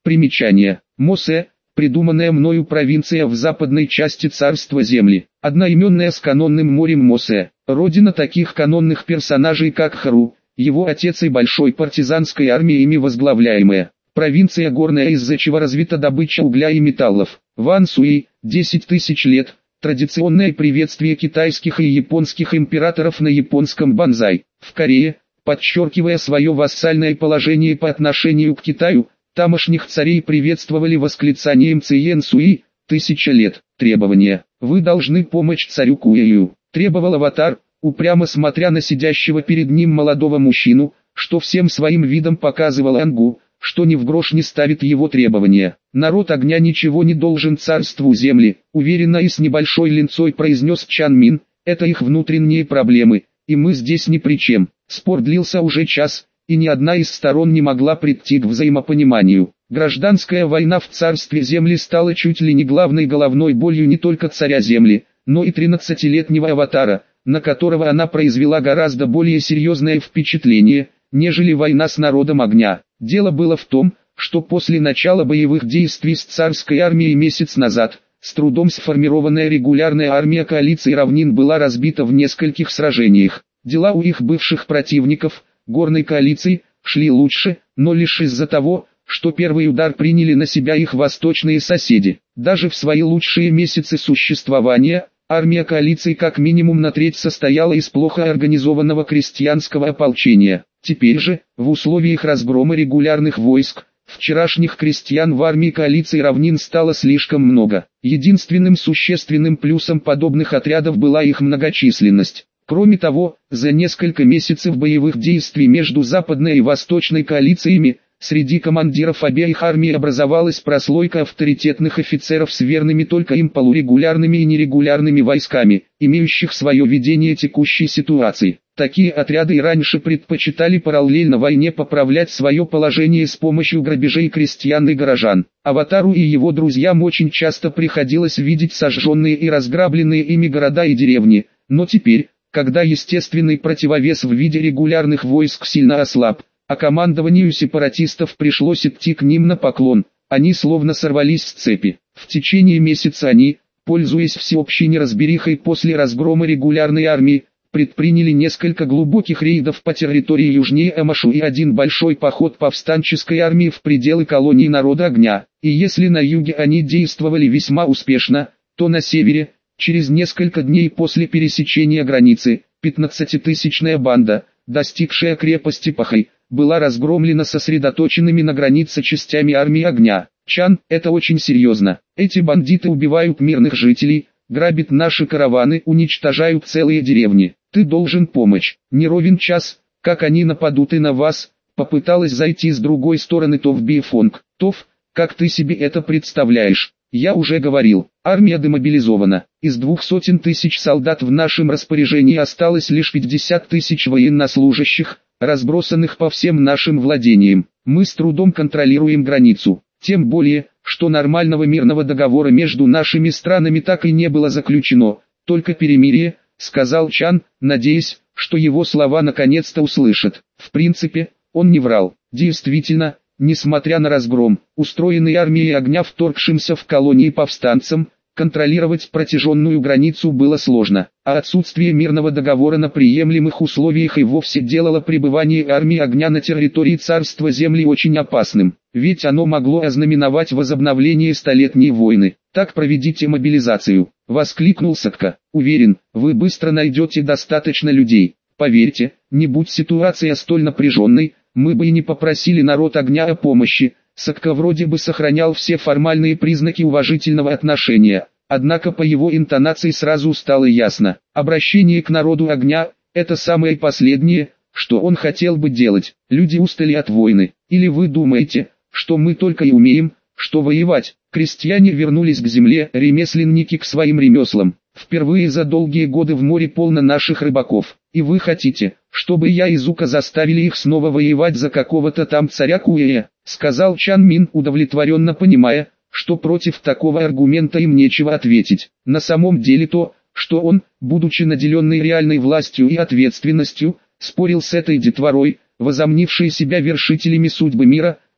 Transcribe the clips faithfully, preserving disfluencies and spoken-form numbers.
Примечание. Мосе – придуманная мною провинция в западной части царства земли, одноименная с канонным морем Мосе, родина таких канонных персонажей как Хару, его отец и большой партизанской армией ими возглавляемая. Провинция горная, из-за чего развита добыча угля и металлов. Ван Суи, десять тысяч лет, традиционное приветствие китайских и японских императоров на японском банзай. В Корее, подчеркивая свое вассальное положение по отношению к Китаю, тамошних царей приветствовали восклицанием «Циен Суи», тысяча лет. Требования. Вы должны помочь царю Куэю, требовал Аватар, упрямо смотря на сидящего перед ним молодого мужчину, что всем своим видом показывал Ангу, что ни в грош не ставит его требования. Народ огня ничего не должен царству земли, уверенно и с небольшой линцой произнес Чан Мин, это их внутренние проблемы, и мы здесь ни при чем. Спор длился уже час, и ни одна из сторон не могла прийти к взаимопониманию. Гражданская война в царстве земли стала чуть ли не главной головной болью не только царя земли, но и тринадцатилетнего Аватара, на которого она произвела гораздо более серьезное впечатление, нежели война с народом огня. Дело было в том, что после начала боевых действий с царской армией месяц назад, с трудом сформированная регулярная армия коалиции равнин была разбита в нескольких сражениях. Дела у их бывших противников, горной коалиции, шли лучше, но лишь из-за того, что первый удар приняли на себя их восточные соседи. Даже в свои лучшие месяцы существования, армия коалиции как минимум на треть состояла из плохо организованного крестьянского ополчения. Теперь же, в условиях разгрома регулярных войск, вчерашних крестьян в армии коалиции равнин стало слишком много. Единственным существенным плюсом подобных отрядов была их многочисленность. Кроме того, за несколько месяцев боевых действий между западной и восточной коалициями, среди командиров обеих армий образовалась прослойка авторитетных офицеров с верными только им полурегулярными и нерегулярными войсками, имеющих свое видение текущей ситуации. Такие отряды и раньше предпочитали параллельно войне поправлять свое положение с помощью грабежей крестьян и горожан. Аватару и его друзьям очень часто приходилось видеть сожженные и разграбленные ими города и деревни, но теперь, когда естественный противовес в виде регулярных войск сильно ослаб, а командованию сепаратистов пришлось идти к ним на поклон, они словно сорвались с цепи. В течение месяца они, пользуясь всеобщей неразберихой после разгрома регулярной армии, предприняли несколько глубоких рейдов по территории южнее Амашу и один большой поход повстанческой армии в пределы колонии народа огня. И если на юге они действовали весьма успешно, то на севере, через несколько дней после пересечения границы, пятнадцатитысячная банда, достигшая крепости Пахай, была разгромлена сосредоточенными на границе частями армии огня. Чан, это очень серьезно. Эти бандиты убивают мирных жителей, грабят наши караваны, уничтожают целые деревни. Ты должен помочь. Не ровен час, как они нападут и на вас. Попыталась зайти с другой стороны Тов Бифонг. Тов, как ты себе это представляешь? Я уже говорил, армия демобилизована. Из двух сотен тысяч солдат в нашем распоряжении осталось лишь пятьдесят тысяч военнослужащих, разбросанных по всем нашим владениям. Мы с трудом контролируем границу. Тем более, что нормального мирного договора между нашими странами так и не было заключено, только перемирие, сказал Чан, надеясь, что его слова наконец-то услышат. В принципе, он не врал. Действительно, несмотря на разгром, устроенный армией огня вторгшимся в колонии повстанцам, контролировать протяженную границу было сложно, а отсутствие мирного договора на приемлемых условиях и вовсе делало пребывание армии огня на территории царства земли очень опасным, ведь оно могло ознаменовать возобновление столетней войны. Так проведите мобилизацию, воскликнул Сакка. Уверен, вы быстро найдете достаточно людей. Поверьте, не будь ситуация столь напряженной, мы бы и не попросили народ огня о помощи. Сакка вроде бы сохранял все формальные признаки уважительного отношения, однако по его интонации сразу стало ясно. Обращение к народу огня – это самое последнее, что он хотел бы делать. Люди устали от войны. Или вы думаете, что мы только и умеем, что воевать? Крестьяне вернулись к земле, ремесленники к своим ремеслам. Впервые за долгие годы в море полно наших рыбаков. И вы хотите, чтобы я и Зука заставили их снова воевать за какого-то там царя Куэя, сказал Чан Мин, удовлетворенно понимая, что против такого аргумента им нечего ответить. На самом деле то, что он, будучи наделенный реальной властью и ответственностью, спорил с этой детворой, возомнившей себя вершителями судьбы мира,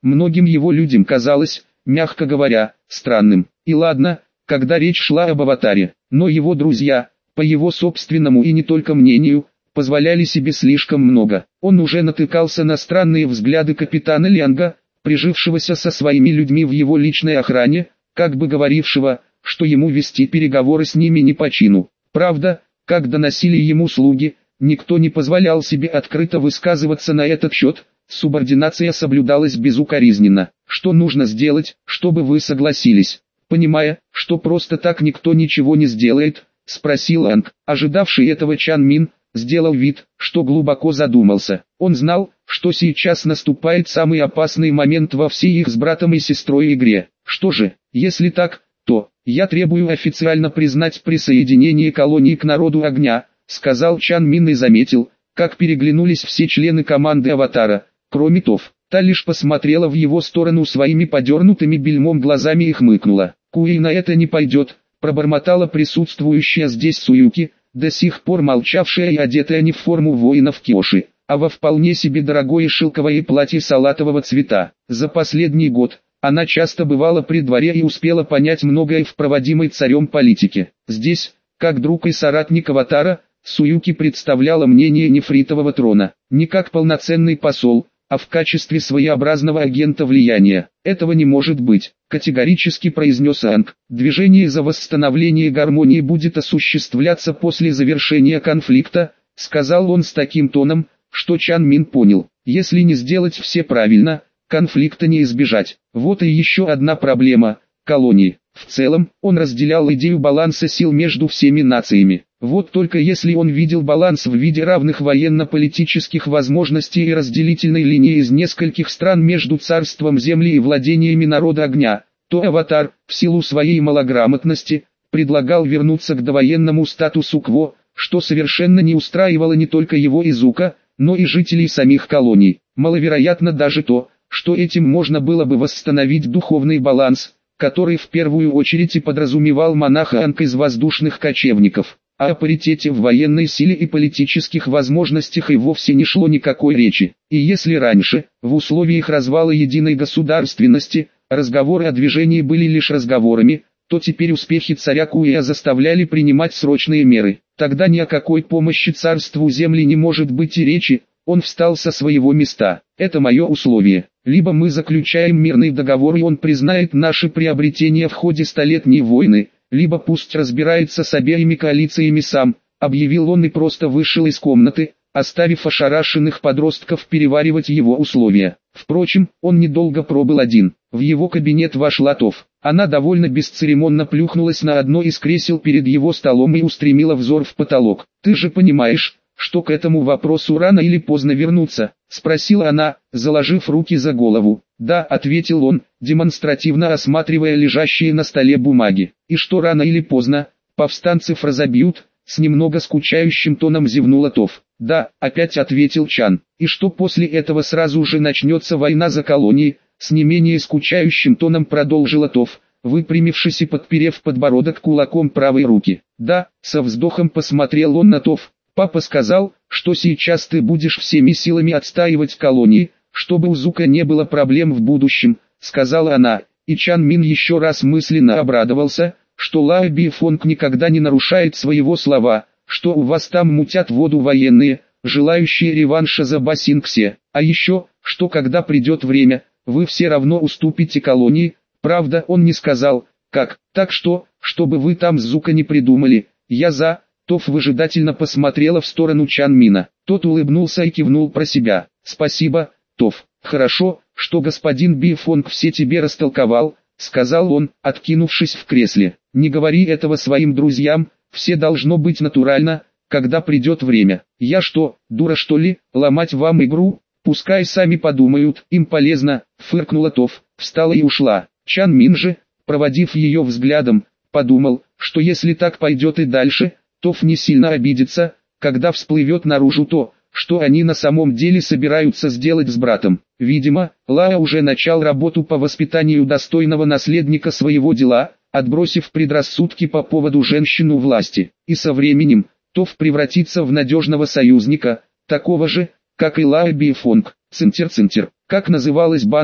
многим его людям казалось, мягко говоря, странным. И ладно, когда речь шла об аватаре, но его друзья, по его собственному и не только мнению, позволяли себе слишком много. Он уже натыкался на странные взгляды капитана Лянга, прижившегося со своими людьми в его личной охране, как бы говорившего, что ему вести переговоры с ними не по чину. Правда, как доносили ему слуги, никто не позволял себе открыто высказываться на этот счет, субординация соблюдалась безукоризненно. Что нужно сделать, чтобы вы согласились? Понимая, что просто так никто ничего не сделает, спросил Анг. Ожидавший этого Чан Мин сделал вид, что глубоко задумался. Он знал, что сейчас наступает самый опасный момент во всей их с братом и сестрой игре. Что же, если так, то я требую официально признать присоединение колонии к народу огня, сказал Чан Мин и заметил, как переглянулись все члены команды Аватара, кроме Тоф. Та лишь посмотрела в его сторону своими подернутыми бельмом глазами и хмыкнула. Куи на это не пойдет, пробормотала присутствующая здесь Суюки, до сих пор молчавшая и одетая не в форму воинов Киоши, а во вполне себе дорогое шелковое платье салатового цвета. За последний год она часто бывала при дворе и успела понять многое в проводимой царем политике. Здесь, как друг и соратник Аватара, Суюки представляла мнение нефритового трона, не как полноценный посол, а в качестве своеобразного агента влияния. Этого не может быть, категорически произнес Анг. Движение за восстановление гармонии будет осуществляться после завершения конфликта, сказал он с таким тоном, что Чан Мин понял, если не сделать все правильно, конфликта не избежать. Вот и еще одна проблема – колонии. В целом, он разделял идею баланса сил между всеми нациями. Вот только если он видел баланс в виде равных военно-политических возможностей и разделительной линии из нескольких стран между царством земли и владениями народа огня, то Аватар, в силу своей малограмотности, предлагал вернуться к довоенному статусу кво, что совершенно не устраивало не только его Изука, но и жителей самих колоний. Маловероятно даже то, что этим можно было бы восстановить духовный баланс, который в первую очередь и подразумевал монаха Анг из воздушных кочевников. А о паритете в военной силе и политических возможностях и вовсе не шло никакой речи. И если раньше, в условиях развала единой государственности, разговоры о движении были лишь разговорами, то теперь успехи царя Куя заставляли принимать срочные меры. Тогда ни о какой помощи царству земли не может быть и речи. Он встал со своего места. Это мое условие. Либо мы заключаем мирный договор и он признает наши приобретения в ходе столетней войны, либо пусть разбирается с обеими коалициями сам, объявил он и просто вышел из комнаты, оставив ошарашенных подростков переваривать его условия. Впрочем, он недолго пробыл один. В его кабинет вошла Тоф. Она довольно бесцеремонно плюхнулась на одно из кресел перед его столом и устремила взор в потолок. «Ты же понимаешь, что к этому вопросу рано или поздно вернуться?» — спросила она, заложив руки за голову. «Да», — ответил он, демонстративно осматривая лежащие на столе бумаги. «И что рано или поздно, повстанцев разобьют?» — с немного скучающим тоном зевнула Тоф. «Да», — опять ответил Чан. «И что после этого сразу же начнется война за колонии?» — с не менее скучающим тоном продолжила Тоф, выпрямившись и подперев подбородок кулаком правой руки. «Да», — со вздохом посмотрел он на Тоф. «Папа сказал, что сейчас ты будешь всеми силами отстаивать колонии, чтобы у Зука не было проблем в будущем», — сказала она, и Чан Мин еще раз мысленно обрадовался, что Лао Бифонг никогда не нарушает своего слова, что у вас там мутят воду военные, желающие реванша за Басингсе, а еще, что когда придет время, вы все равно уступите колонии. Правда, он не сказал, как, так что, чтобы вы там с Зука не придумали, я за. Тоф выжидательно посмотрела в сторону Чан Мина. Тот улыбнулся и кивнул про себя. «Спасибо, Тоф. Хорошо, что господин Бифонг все тебе растолковал», — сказал он, откинувшись в кресле. «Не говори этого своим друзьям, все должно быть натурально, когда придет время. Я что, дура что ли, ломать вам игру? Пускай сами подумают, им полезно», — фыркнула Тоф, встала и ушла. Чан Мин же, проводив ее взглядом, подумал, что если так пойдет и дальше, Тоф не сильно обидится, когда всплывет наружу то, что они на самом деле собираются сделать с братом. Видимо, Лао уже начал работу по воспитанию достойного наследника своего дела, отбросив предрассудки по поводу женщин у власти. И со временем, Тоф превратится в надежного союзника, такого же, как и Лао Бифонг. Цинтер-цинтер, как называлась банда,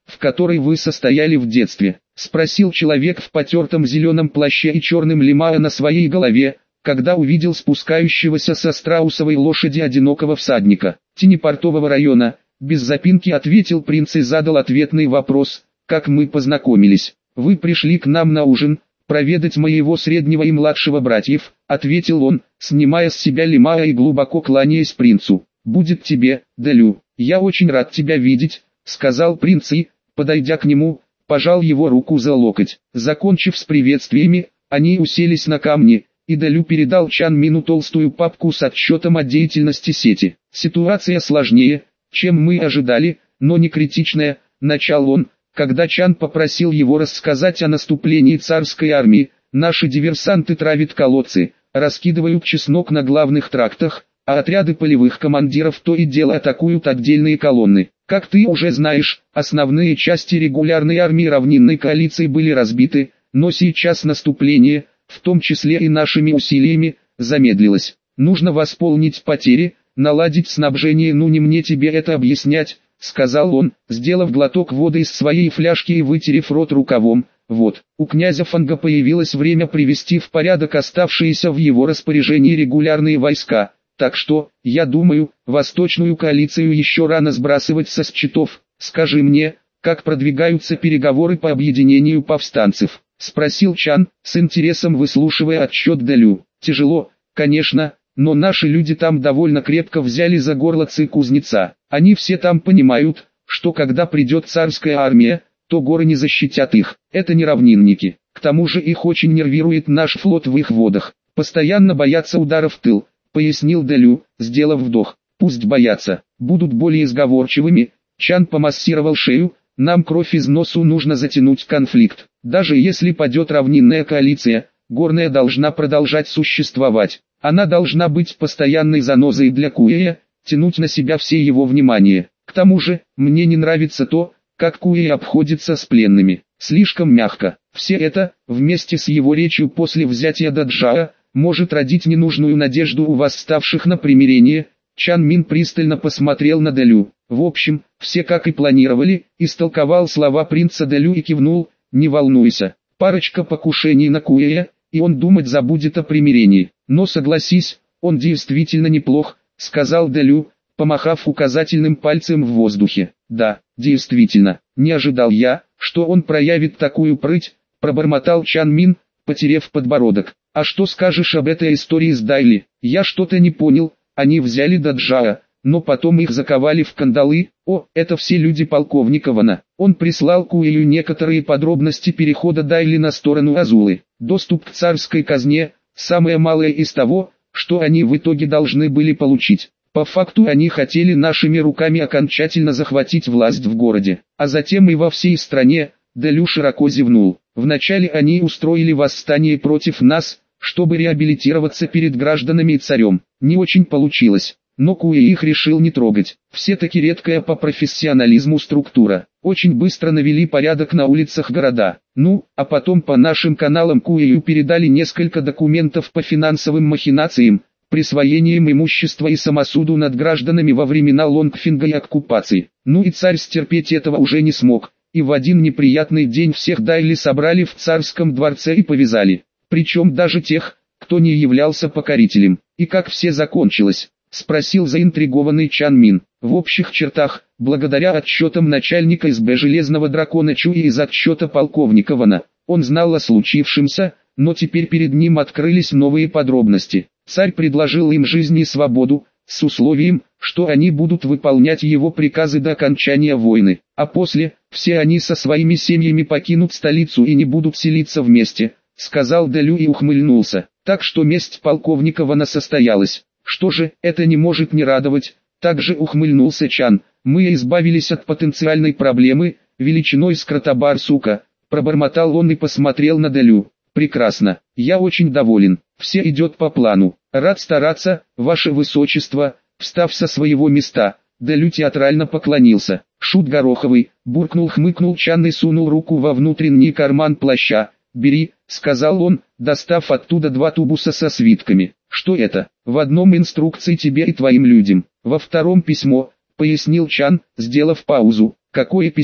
в которой вы состояли в детстве?» — спросил человек в потертом зеленом плаще и черным лимаа на своей голове, когда увидел спускающегося со страусовой лошади одинокого всадника. «Тени портового района», — без запинки ответил принц и задал ответный вопрос: «Как мы познакомились?» «Вы пришли к нам на ужин, проведать моего среднего и младшего братьев», — ответил он, снимая с себя лимаа и глубоко кланяясь принцу. «Будет тебе, Делю, я очень рад тебя видеть», — сказал принц и, подойдя к нему, пожал его руку за локоть. Закончив с приветствиями, они уселись на камни, и Делю передал Чан Мину толстую папку с отчетом о деятельности сети. «Ситуация сложнее, чем мы ожидали, но не критичная», — начал он, когда Чан попросил его рассказать о наступлении царской армии. «Наши диверсанты травят колодцы, раскидывают чеснок на главных трактах, а отряды полевых командиров то и дело атакуют отдельные колонны. Как ты уже знаешь, основные части регулярной армии равнинной коалиции были разбиты, но сейчас наступление, в том числе и нашими усилиями, замедлилось. Нужно восполнить потери, наладить снабжение. Ну не мне тебе это объяснять», — сказал он, сделав глоток воды из своей фляжки и вытерев рот рукавом. «Вот, у князя Фанга появилось время привести в порядок оставшиеся в его распоряжении регулярные войска. Так что, я думаю, восточную коалицию еще рано сбрасывать со счетов. Скажи мне, как продвигаются переговоры по объединению повстанцев?» — спросил Чан, с интересом выслушивая отчет Делю. «Тяжело, конечно, но наши люди там довольно крепко взяли за горло ци-кузнеца. Они все там понимают, что когда придет царская армия, то горы не защитят их. Это не равнинники. К тому же их очень нервирует наш флот в их водах. Постоянно боятся ударов в тыл», — пояснил Делю, сделав вдох. «Пусть боятся, будут более сговорчивыми». Чан помассировал шею. «Нам кровь из носу нужно затянуть конфликт. Даже если падет равнинная коалиция, горная должна продолжать существовать. Она должна быть постоянной занозой для Куэя, тянуть на себя все его внимание. К тому же, мне не нравится то, как Куэй обходится с пленными. Слишком мягко. Все это, вместе с его речью после взятия Даджаа, может родить ненужную надежду у восставших на примирение». Чан Мин пристально посмотрел на Делю. «В общем, все как и планировали», — истолковал слова принца Делю и кивнул. «Не волнуйся, парочка покушений на Куэя, и он думать забудет о примирении. Но согласись, он действительно неплох», — сказал Делю, помахав указательным пальцем в воздухе. «Да, действительно, не ожидал я, что он проявит такую прыть», — пробормотал Чан Мин, потерев подбородок. «А что скажешь об этой истории с Дайли? Я что-то не понял. Они взяли Даджаа, но потом их заковали в кандалы. О, это все люди полковника Вана. Он прислал Куэю некоторые подробности перехода Дайли на сторону Азулы. Доступ к царской казне – самое малое из того, что они в итоге должны были получить. По факту они хотели нашими руками окончательно захватить власть в городе, а затем и во всей стране». Делю широко зевнул. «Вначале они устроили восстание против нас, чтобы реабилитироваться перед гражданами и царем. Не очень получилось, но Куэй их решил не трогать. Все-таки редкая по профессионализму структура. Очень быстро навели порядок на улицах города. Ну, а потом по нашим каналам Куэю передали несколько документов по финансовым махинациям, присвоением имущества и самосуду над гражданами во времена Лонгфинга и оккупации. Ну и царь стерпеть этого уже не смог, и в один неприятный день всех Дайли собрали в царском дворце и повязали. Причем даже тех, кто не являлся покорителем. И как все закончилось?» — спросил заинтригованный Чан Мин. В общих чертах, благодаря отчетам начальника СБ Железного Дракона Чу и из отчета полковника Вана, он знал о случившемся, но теперь перед ним открылись новые подробности. Царь предложил им жизнь и свободу, с условием, что они будут выполнять его приказы до окончания войны, а после, все они со своими семьями покинут столицу и не будут селиться вместе, — сказал Делю и ухмыльнулся. «Так что месть полковника Вана состоялась. Что же, это не может не радовать», — также ухмыльнулся Чан. «Мы избавились от потенциальной проблемы, величиной с кротобарсука», — пробормотал он и посмотрел на Делю. «Прекрасно, я очень доволен, все идет по плану. Рад стараться, ваше высочество», — встав со своего места, Делю театрально поклонился. «Шут гороховый», — буркнул хмыкнул Чан и сунул руку во внутренний карман плаща. «Бери», — сказал он, достав оттуда два тубуса со свитками. «Что это?» «В одном инструкции тебе и твоим людям, во втором письмо», — пояснил Чан, сделав паузу. «Какое письмо?»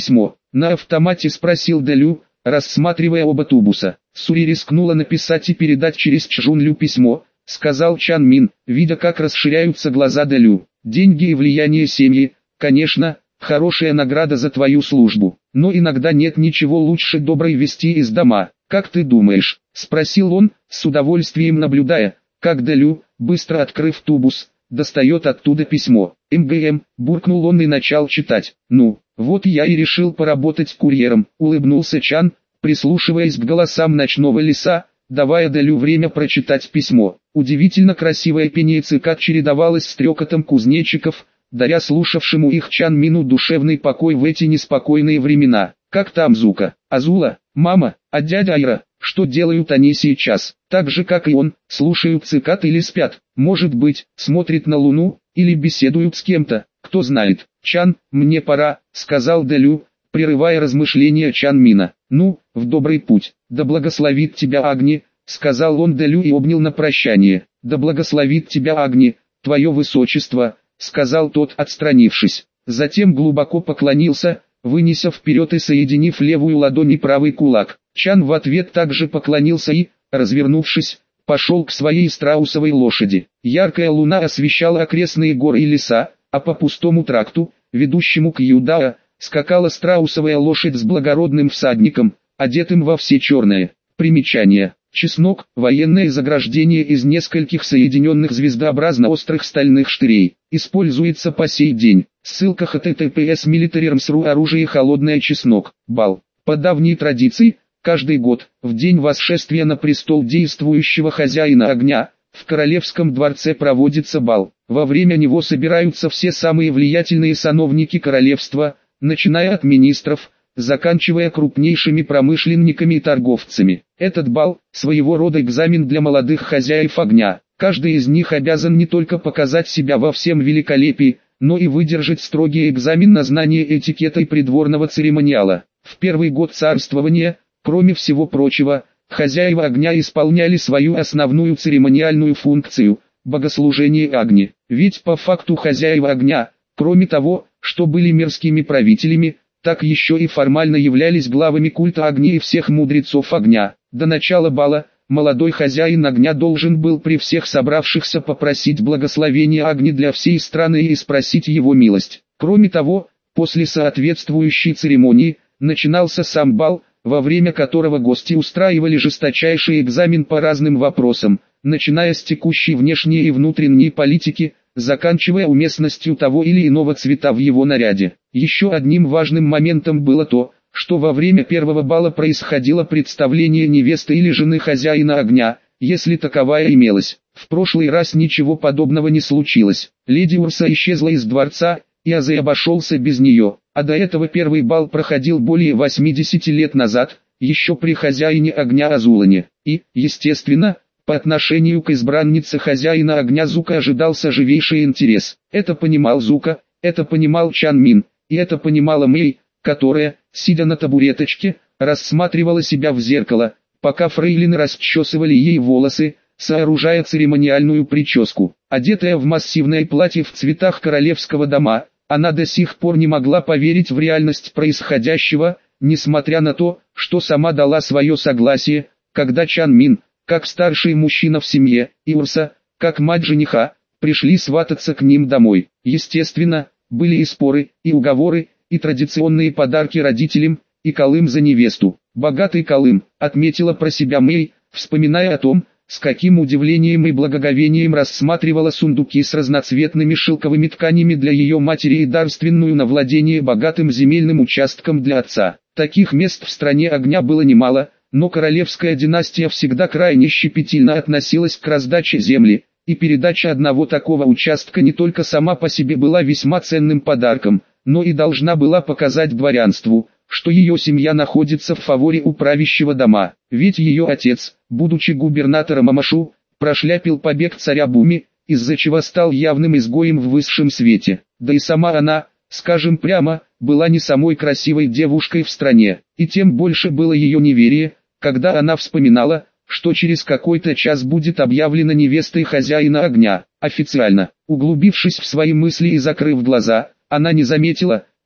На автомате спросил Дэлю, рассматривая оба тубуса. Сури рискнула написать и передать через Чжунлю письмо, сказал Чан Мин, видя как расширяются глаза Дэлю. Деньги и влияние семьи, конечно, хорошая награда за твою службу, но иногда нет ничего лучше доброй вести из дома. Как ты думаешь? Спросил он, с удовольствием наблюдая, как Дэлю, быстро открыв тубус, достает оттуда письмо. «МГМ», буркнул он и начал читать. «Ну, вот я и решил поработать курьером», улыбнулся Чан, прислушиваясь к голосам ночного леса, давая Дэлю время прочитать письмо. Удивительно красивое пение цикад чередовалось с трекотом кузнечиков, даря слушавшему их Чан Мину душевный покой в эти неспокойные времена. «Как там Зука? Азула? Мама? А дядя Айра? Что делают они сейчас? Так же как и он, слушают цикад или спят? Может быть, смотрят на луну, или беседуют с кем-то, кто знает». «Чан, мне пора», — сказал Дэлю, прерывая размышления Чан Мина. «Ну, в добрый путь. Да благословит тебя Агни», — сказал он Дэлю и обнял на прощание. «Да благословит тебя Агни, твое высочество», — сказал тот, отстранившись. Затем глубоко поклонился, вынеся вперед и соединив левую ладонь и правый кулак. Чан в ответ также поклонился и, развернувшись, пошел к своей страусовой лошади. Яркая луна освещала окрестные горы и леса, а по пустому тракту, ведущему к Юдаа, скакала страусовая лошадь с благородным всадником, одетым во все черное. Примечание. Чеснок – военное заграждение из нескольких соединенных звездообразно-острых стальных штырей. Используется по сей день. Ссылка эйч ти ти пи эс military arms точка ру оружие холодное чеснок. Бал. По давней традиции, каждый год, в день восшествия на престол действующего хозяина огня, в королевском дворце проводится бал. Во время него собираются все самые влиятельные сановники королевства, начиная от министров, заканчивая крупнейшими промышленниками и торговцами. Этот бал – своего рода экзамен для молодых хозяев огня. Каждый из них обязан не только показать себя во всем великолепии, но и выдержать строгий экзамен на знание этикета и придворного церемониала. В первый год царствования, кроме всего прочего, хозяева огня исполняли свою основную церемониальную функцию – богослужение Агни. Ведь по факту хозяева огня, кроме того, что были мирскими правителями, так еще и формально являлись главами культа огня и всех мудрецов огня. До начала бала, молодой хозяин огня должен был при всех собравшихся попросить благословения огня для всей страны и спросить его милость. Кроме того, после соответствующей церемонии, начинался сам бал, во время которого гости устраивали жесточайший экзамен по разным вопросам, начиная с текущей внешней и внутренней политики, заканчивая уместностью того или иного цвета в его наряде. Еще одним важным моментом было то, что во время первого бала происходило представление невесты или жены хозяина огня, если таковая имелась. В прошлый раз ничего подобного не случилось. Леди Урса исчезла из дворца, и Азей обошелся без нее, а до этого первый бал проходил более восьмидесяти лет назад, еще при хозяине огня Азулане. И, естественно, по отношению к избраннице хозяина огня Зука ожидался живейший интерес. Это понимал Зука, это понимал Чан Мин, и это понимала Мэй, которая, сидя на табуреточке, рассматривала себя в зеркало, пока фрейлины расчесывали ей волосы, сооружая церемониальную прическу. Одетая в массивное платье в цветах королевского дома, она до сих пор не могла поверить в реальность происходящего, несмотря на то, что сама дала свое согласие, когда Чан Мин, как старший мужчина в семье, и Урса, как мать жениха, пришли свататься к ним домой. Естественно, были и споры, и уговоры, и традиционные подарки родителям, и колым за невесту. «Богатый колым», отметила про себя Мэй, вспоминая о том, с каким удивлением и благоговением рассматривала сундуки с разноцветными шелковыми тканями для ее матери и дарственную на владение богатым земельным участком для отца. Таких мест в стране огня было немало, но королевская династия всегда крайне щепетильно относилась к раздаче земли, и передача одного такого участка не только сама по себе была весьма ценным подарком, но и должна была показать дворянству, что ее семья находится в фаворе у правящего дома. Ведь ее отец, будучи губернатором Амашу, прошляпил побег царя Буми, из-за чего стал явным изгоем в высшем свете. Да и сама она, скажем прямо, была не самой красивой девушкой в стране, и тем больше было ее неверие, когда она вспоминала, что через какой-то час будет объявлена невестой хозяина огня. Официально, углубившись в свои мысли и закрыв глаза, она не заметила,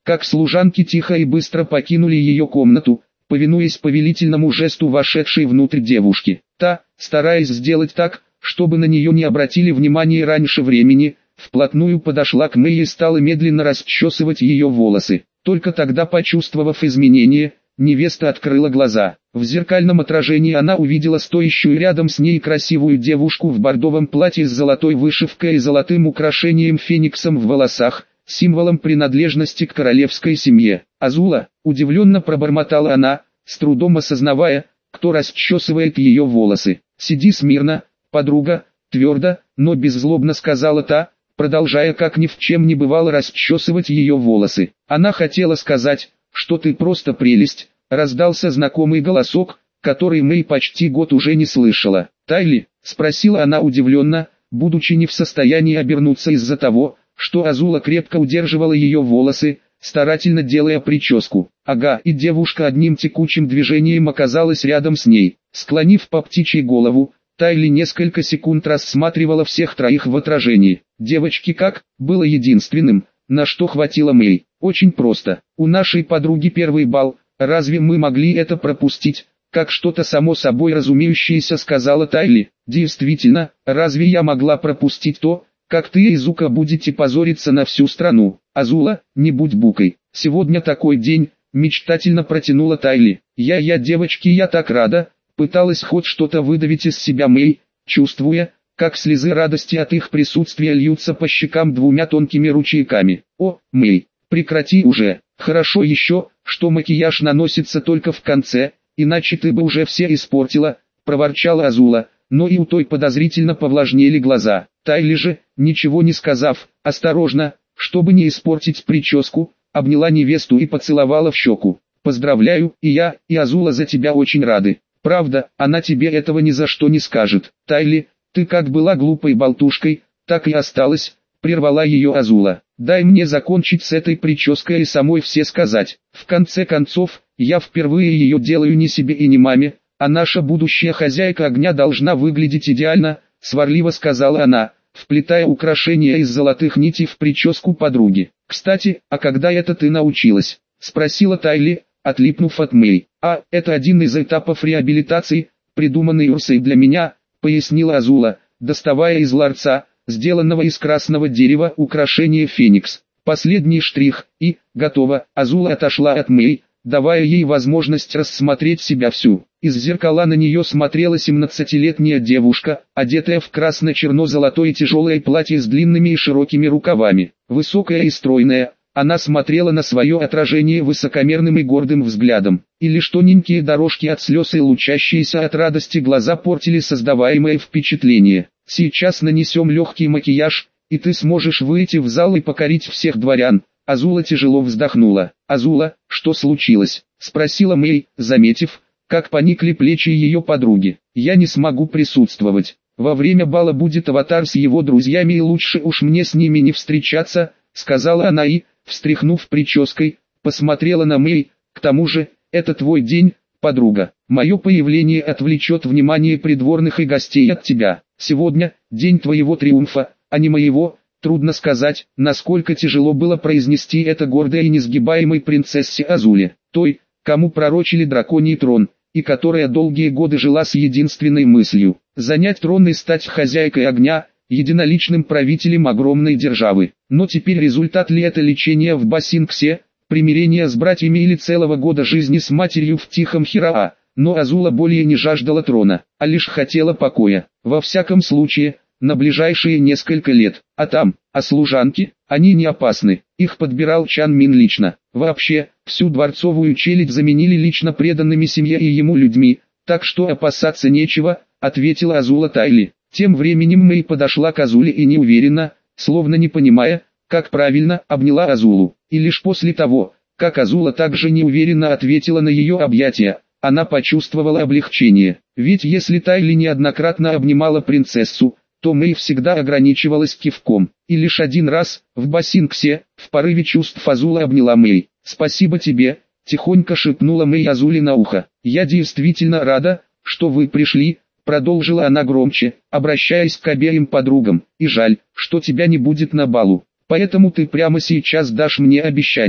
как служанки тихо и быстро покинули ее комнату, повинуясь повелительному жесту вошедшей внутрь девушки. Та, стараясь сделать так, чтобы на нее не обратили внимания раньше времени, вплотную подошла к Мэй и стала медленно расчесывать ее волосы. Только тогда, почувствовав изменения, невеста открыла глаза. В зеркальном отражении она увидела стоящую рядом с ней красивую девушку в бордовом платье с золотой вышивкой и золотым украшением фениксом в волосах, символом принадлежности к королевской семье. «Азула», удивленно пробормотала она, с трудом осознавая, кто расчесывает ее волосы. «Сиди смирно, подруга», твердо, но беззлобно сказала та, продолжая как ни в чем не бывало расчесывать ее волосы. Она хотела сказать, что ты просто прелесть, раздался знакомый голосок, который Мэй почти год уже не слышала. «Тайли?» — спросила она удивленно, будучи не в состоянии обернуться из-за того, что Азула крепко удерживала ее волосы, старательно делая прическу. Ага, и девушка одним текучим движением оказалась рядом с ней. Склонив по птичьей голову, Тайли несколько секунд рассматривала всех троих в отражении. «Девочки как?» было единственным, на что хватило Мэй. «Очень просто. У нашей подруги первый бал, разве мы могли это пропустить?» «Как что-то само собой разумеющееся», сказала Тайли. «Действительно, разве я могла пропустить то, как ты и Зука будете позориться на всю страну? Азула, не будь букой. Сегодня такой день», мечтательно протянула Тайли. «Я-я, девочки, я так рада», пыталась хоть что-то выдавить из себя Мэй, чувствуя, как слезы радости от их присутствия льются по щекам двумя тонкими ручейками. «О, Мэй, прекрати уже, хорошо еще, что макияж наносится только в конце, иначе ты бы уже все испортила», проворчала Азула, но и у той подозрительно повлажнели глаза. Тайли же, ничего не сказав, осторожно, чтобы не испортить прическу, обняла невесту и поцеловала в щеку. «Поздравляю, и я, и Азула за тебя очень рады. Правда, она тебе этого ни за что не скажет. Тайли, ты как была глупой болтушкой, так и осталась», прервала ее Азула. «Дай мне закончить с этой прической и самой все сказать. В конце концов, я впервые ее делаю не себе и не маме, а наша будущая хозяйка огня должна выглядеть идеально», сварливо сказала она, вплетая украшения из золотых нитей в прическу подруги. «Кстати, а когда это ты научилась?» спросила Тайли, отлипнув от Мэй. «А, это один из этапов реабилитации, придуманный Урсой для меня», пояснила Азула, доставая из ларца, сделанного из красного дерева, украшение феникс. Последний штрих, и, готово. Азула отошла от Мэй, давая ей возможность рассмотреть себя всю. Из зеркала на нее смотрела семнадцатилетняя девушка, одетая в красно-черно-золотое тяжелое платье с длинными и широкими рукавами. Высокая и стройная, она смотрела на свое отражение высокомерным и гордым взглядом. И лишь тоненькие дорожки от слез и лучащиеся от радости глаза портили создаваемое впечатление. «Сейчас нанесем легкий макияж, и ты сможешь выйти в зал и покорить всех дворян». Азула тяжело вздохнула. «Азула, что случилось?» спросила Мэй, заметив, как поникли плечи ее подруги. «Я не смогу присутствовать. Во время бала будет аватар с его друзьями, и лучше уж мне с ними не встречаться», сказала она и, встряхнув прической, посмотрела на Мэй. «К тому же, это твой день, подруга. Мое появление отвлечет внимание придворных и гостей от тебя. Сегодня день твоего триумфа, а не моего». Трудно сказать, насколько тяжело было произнести это гордой и несгибаемой принцессе Азуле, той, кому пророчили драконий трон, и которая долгие годы жила с единственной мыслью – занять трон и стать хозяйкой огня, единоличным правителем огромной державы. Но теперь результат ли это лечения в Бассинксе, примирения с братьями или целого года жизни с матерью в тихом Хираа? Но Азула более не жаждала трона, а лишь хотела покоя. Во всяком случае, на ближайшие несколько лет. А там, а служанки, они не опасны, их подбирал Чан Мин лично. Вообще, всю дворцовую челядь заменили лично преданными семье и ему людьми, так что опасаться нечего, ответила Азула Тайли. Тем временем Мэй подошла к Азуле и неуверенно, словно не понимая, как правильно, обняла Азулу. И лишь после того, как Азула также неуверенно ответила на ее объятия, она почувствовала облегчение. Ведь если Тайли неоднократно обнимала принцессу, то Мэй всегда ограничивалась кивком. И лишь один раз, в Бассинксе, в порыве чувств Азула обняла Мэй. «Спасибо тебе», — тихонько шепнула Мэй Азуле на ухо. «Я действительно рада, что вы пришли», — продолжила она громче, обращаясь к обеим подругам. «И жаль, что тебя не будет на балу. Поэтому ты прямо сейчас дашь мне обещание,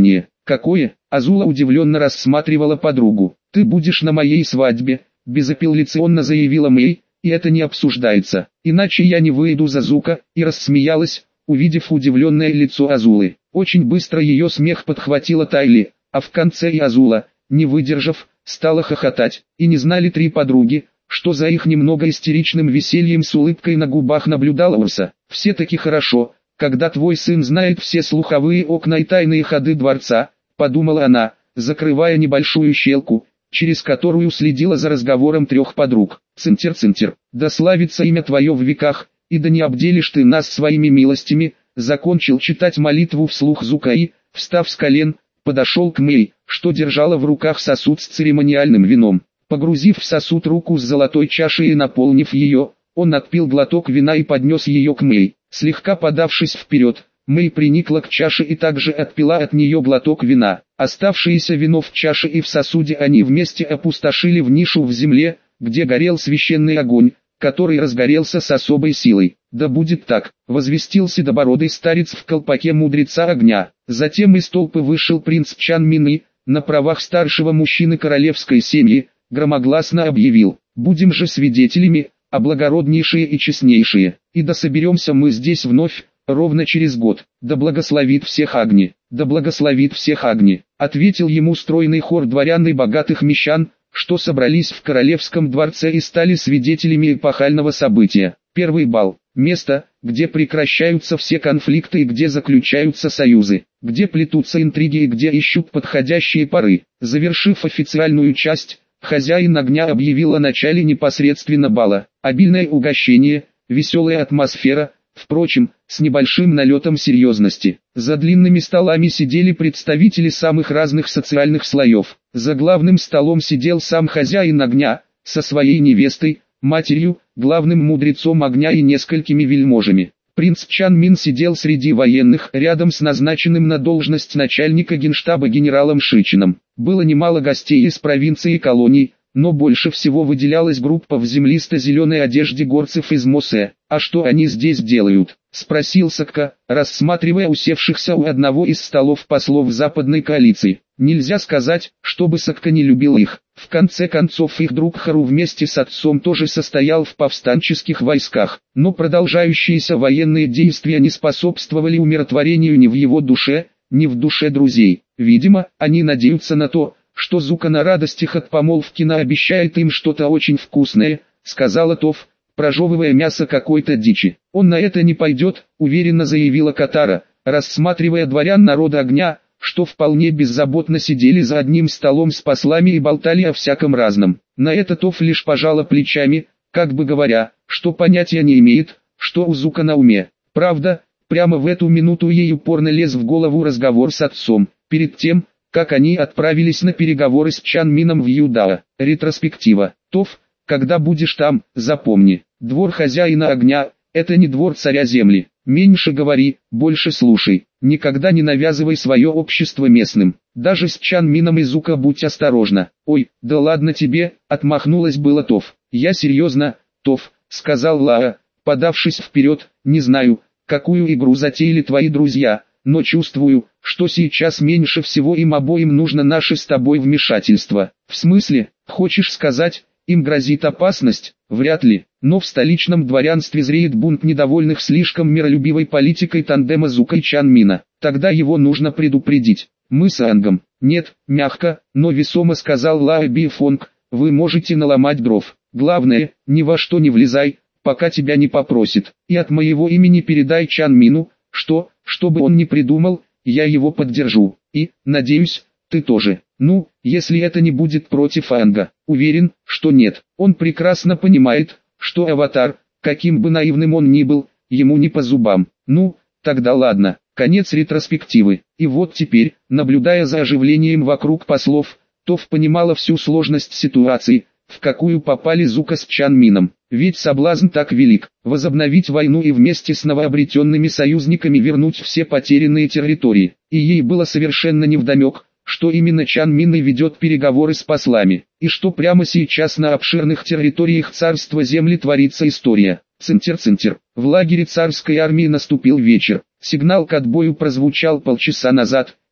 Какое? Азула удивленно рассматривала подругу. Ты будешь на моей свадьбе, безапелляционно заявила Мэй, и это не обсуждается. Иначе я не выйду за Зука, и рассмеялась, увидев удивленное лицо Азулы. Очень быстро ее смех подхватила Тайли, а в конце и Азула, не выдержав, стала хохотать. И не знали три подруги, что за их немного истеричным весельем с улыбкой на губах наблюдала Урса. Все-таки хорошо, когда твой сын знает все слуховые окна и тайные ходы дворца, подумала она, закрывая небольшую щелку, через которую следила за разговором трех подруг. Цинтер-цинтер, да славится имя твое в веках, и да не обделишь ты нас своими милостями. Закончил читать молитву вслух Зука и, встав с колен, подошел к Мэй, что держала в руках сосуд с церемониальным вином. Погрузив в сосуд руку с золотой чашей и наполнив ее, он отпил глоток вина и поднес ее к Мэй. Слегка подавшись вперед, Мэй приникла к чаше и также отпила от нее глоток вина. Оставшееся вино в чаше и в сосуде они вместе опустошили в нишу в земле, где горел священный огонь, который разгорелся с особой силой. «Да будет так», — возвестил седобородый старец в колпаке мудреца огня. Затем из толпы вышел принц Чан Мин и, на правах старшего мужчины королевской семьи, громогласно объявил: «Будем же свидетелями, а благороднейшие и честнейшие, и да соберемся мы здесь вновь, ровно через год. Да благословит всех Агни, да благословит всех Агни», — ответил ему стройный хор дворян и богатых мещан, что собрались в королевском дворце и стали свидетелями эпохального события. Первый бал. Место, где прекращаются все конфликты и где заключаются союзы, где плетутся интриги и где ищут подходящие поры. Завершив официальную часть, хозяин огня объявил о начале непосредственно бала. Обильное угощение, веселая атмосфера, впрочем, с небольшим налетом серьезности. За длинными столами сидели представители самых разных социальных слоев. За главным столом сидел сам хозяин огня, со своей невестой, матерью, главным мудрецом огня и несколькими вельможами. Принц Чан Мин сидел среди военных, рядом с назначенным на должность начальника генштаба генералом Шичином. Было немало гостей из провинции и колоний, но больше всего выделялась группа в землисто-зеленой одежде горцев из Мосе. «А что они здесь делают?» — спросил Сакка, рассматривая усевшихся у одного из столов послов западной коалиции. Нельзя сказать, чтобы Сакка не любил их. В конце концов их друг Хару вместе с отцом тоже состоял в повстанческих войсках, но продолжающиеся военные действия не способствовали умиротворению ни в его душе, ни в душе друзей. Видимо, они надеются на то, что Зука на радостях от помолвки наобещает им что-то очень вкусное, сказала Тоф, прожевывая мясо какой-то дичи. Он на это не пойдет, уверенно заявила Катара, рассматривая дворян народа огня, что вполне беззаботно сидели за одним столом с послами и болтали о всяком разном. На это Тоф лишь пожала плечами, как бы говоря, что понятия не имеет, что у Зука на уме. Правда, прямо в эту минуту ей упорно лез в голову разговор с отцом, перед тем, как они отправились на переговоры с Чан Мином в Юдао. Ретроспектива. Тоф, когда будешь там, запомни, двор хозяина огня – это не двор царя земли. Меньше говори, больше слушай. Никогда не навязывай свое общество местным. Даже с Чан Мином и Зука будь осторожна. Ой, да ладно тебе, отмахнулась было Тоф. Я серьезно, Тоф, сказал Лаа, подавшись вперед, не знаю, какую игру затеяли твои друзья, но чувствую, что сейчас меньше всего им обоим нужно наше с тобой вмешательство. В смысле, хочешь сказать, им грозит опасность? Вряд ли, но в столичном дворянстве зреет бунт недовольных слишком миролюбивой политикой тандема Зука и Чан Мина. Тогда его нужно предупредить. Мы с Ангом. Нет, мягко, но весомо сказал Лаа Бифонг, вы можете наломать дров. Главное, ни во что не влезай, пока тебя не попросит. И от моего имени передай Чан Мину, что, что бы он ни придумал, я его поддержу. И, надеюсь, ты тоже. Ну, если это не будет против Анга. Уверен, что нет. Он прекрасно понимает, что Аватар, каким бы наивным он ни был, ему не по зубам. Ну, тогда ладно. Конец ретроспективы. И вот теперь, наблюдая за оживлением вокруг послов, Тоф понимала всю сложность ситуации, в какую попали Зука с Чан Мином. Ведь соблазн так велик, возобновить войну и вместе с новообретенными союзниками вернуть все потерянные территории. И ей было совершенно невдомек, что именно Чан Мин и ведет переговоры с послами, и что прямо сейчас на обширных территориях царства земли творится история. Центер-центер. В лагере царской армии наступил вечер. Сигнал к отбою прозвучал полчаса назад,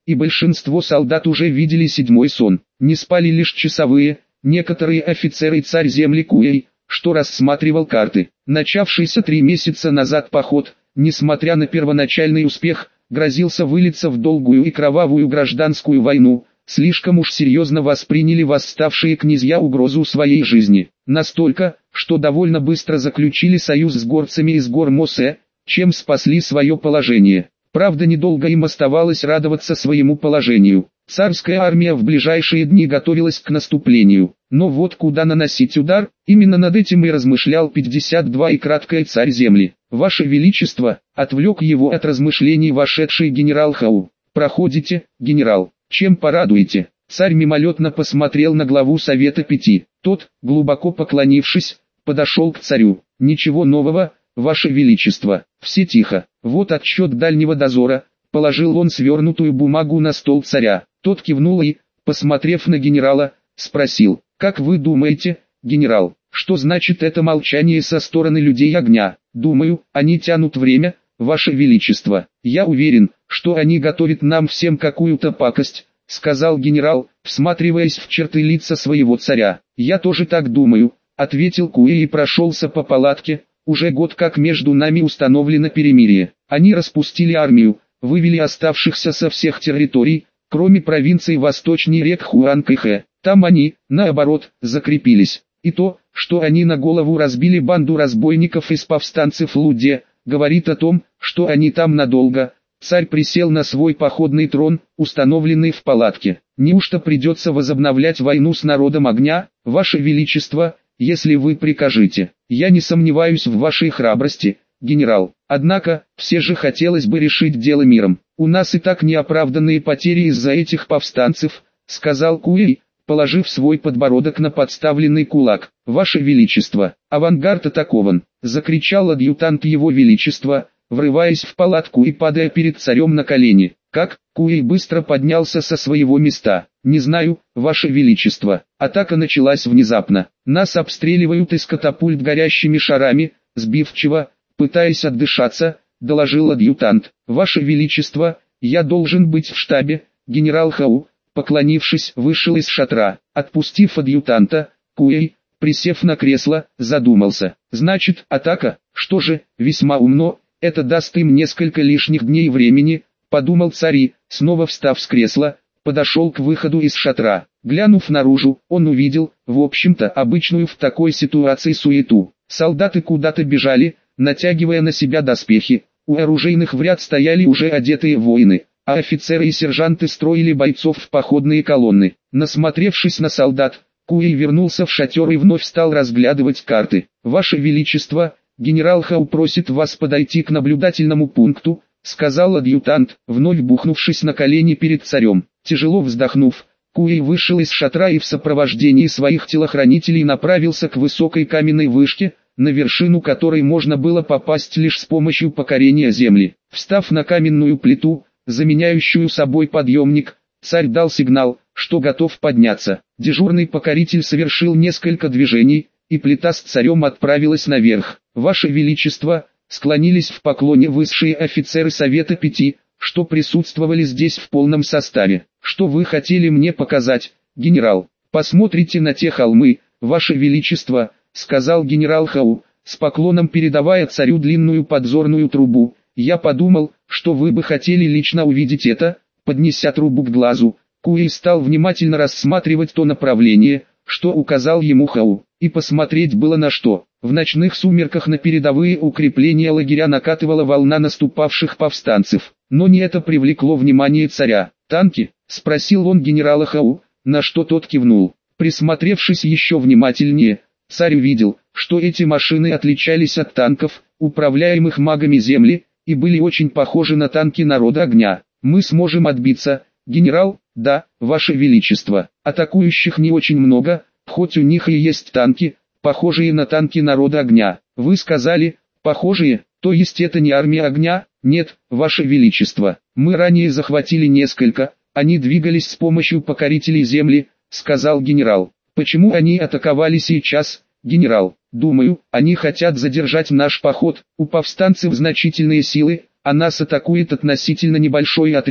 и большинство солдат уже видели седьмой сон. Не спали лишь часовые, некоторые офицеры и царь земли Куэй, что рассматривал карты. Начавшийся три месяца назад поход, несмотря на первоначальный успех, грозился вылиться в долгую и кровавую гражданскую войну. Слишком уж серьезно восприняли восставшие князья угрозу своей жизни. Настолько, что довольно быстро заключили союз с горцами из гор Мосе, чем спасли свое положение. Правда, недолго им оставалось радоваться своему положению. Царская армия в ближайшие дни готовилась к наступлению. Но вот куда наносить удар, именно над этим и размышлял пятьдесят два и краткое царь земли. «Ваше Величество», отвлек его от размышлений вошедший генерал Хау. «Проходите, генерал. Чем порадуете?» Царь мимолетно посмотрел на главу Совета Пяти. Тот, глубоко поклонившись, подошел к царю. «Ничего нового, Ваше Величество». Все тихо. Вот отчет дальнего дозора. Положил он свернутую бумагу на стол царя. Тот кивнул и, посмотрев на генерала, спросил: «Как вы думаете, генерал, что значит это молчание со стороны людей огня?» «Думаю, они тянут время, Ваше Величество. Я уверен, что они готовят нам всем какую-то пакость», — сказал генерал, всматриваясь в черты лица своего царя. «Я тоже так думаю», — ответил Куэй и прошелся по палатке. «Уже год как между нами установлено перемирие. Они распустили армию, вывели оставшихся со всех территорий, кроме провинций восточнее рек Хуанг и Хэ. Там они, наоборот, закрепились. И то, что они на голову разбили банду разбойников из повстанцев Луде, говорит о том, что они там надолго». Царь присел на свой походный трон, установленный в палатке. «Неужто придется возобновлять войну с народом огня, Ваше Величество, если вы прикажете? Я не сомневаюсь в вашей храбрости, генерал. Однако, все же хотелось бы решить дело миром. У нас и так неоправданные потери из-за этих повстанцев», — сказал Куэй, положив свой подбородок на подставленный кулак. «Ваше Величество, авангард атакован», — закричал адъютант Его Величества, врываясь в палатку и падая перед царем на колени. «Как?» — Куэй быстро поднялся со своего места. «Не знаю, Ваше Величество. Атака началась внезапно. Нас обстреливают из катапульт горящими шарами», — сбивчиво, пытаясь отдышаться, доложил адъютант. «Ваше Величество, я должен быть в штабе». Генерал Хау, поклонившись, вышел из шатра. Отпустив адъютанта, Куэй, присев на кресло, задумался. «Значит, атака? Что же, весьма умно. Это даст им несколько лишних дней времени», — подумал царь и, снова встав с кресла, подошел к выходу из шатра. Глянув наружу, он увидел, в общем-то, обычную в такой ситуации суету. Солдаты куда-то бежали, натягивая на себя доспехи. У оружейных в ряд стояли уже одетые воины, а офицеры и сержанты строили бойцов в походные колонны. Насмотревшись на солдат, Куэй вернулся в шатер и вновь стал разглядывать карты. «Ваше Величество, генерал Хау просит вас подойти к наблюдательному пункту», — сказал адъютант, вновь бухнувшись на колени перед царем. Тяжело вздохнув, Куэй вышел из шатра и в сопровождении своих телохранителей направился к высокой каменной вышке, на вершину которой можно было попасть лишь с помощью покорения земли. Встав на каменную плиту, заменяющую собой подъемник, царь дал сигнал, что готов подняться. Дежурный покоритель совершил несколько движений, и плита с царем отправилась наверх. «Ваше Величество», склонились в поклоне высшие офицеры Совета Пяти, что присутствовали здесь в полном составе. «Что вы хотели мне показать, генерал?» «Посмотрите на те холмы, Ваше Величество», сказал генерал Хау, с поклоном передавая царю длинную подзорную трубу. «Я подумал, что вы бы хотели лично увидеть это». Поднеся трубу к глазу, Куэй стал внимательно рассматривать то направление, что указал ему Хау, и посмотреть было на что. В ночных сумерках на передовые укрепления лагеря накатывала волна наступавших повстанцев, но не это привлекло внимание царя. «Танки?» — спросил он генерала Хау, на что тот кивнул. Присмотревшись еще внимательнее, царь увидел, что эти машины отличались от танков, управляемых магами земли, и были очень похожи на танки народа огня. «Мы сможем отбиться, генерал?» «Да, Ваше Величество. Атакующих не очень много, хоть у них и есть танки, похожие на танки народа огня». «Вы сказали, похожие, то есть это не армия огня?» «Нет, Ваше Величество. Мы ранее захватили несколько, они двигались с помощью покорителей земли», — сказал генерал. «Почему они атаковали сейчас, генерал?» «Думаю, они хотят задержать наш поход. У повстанцев значительные силы, а нас атакует относительно небольшой отряд»,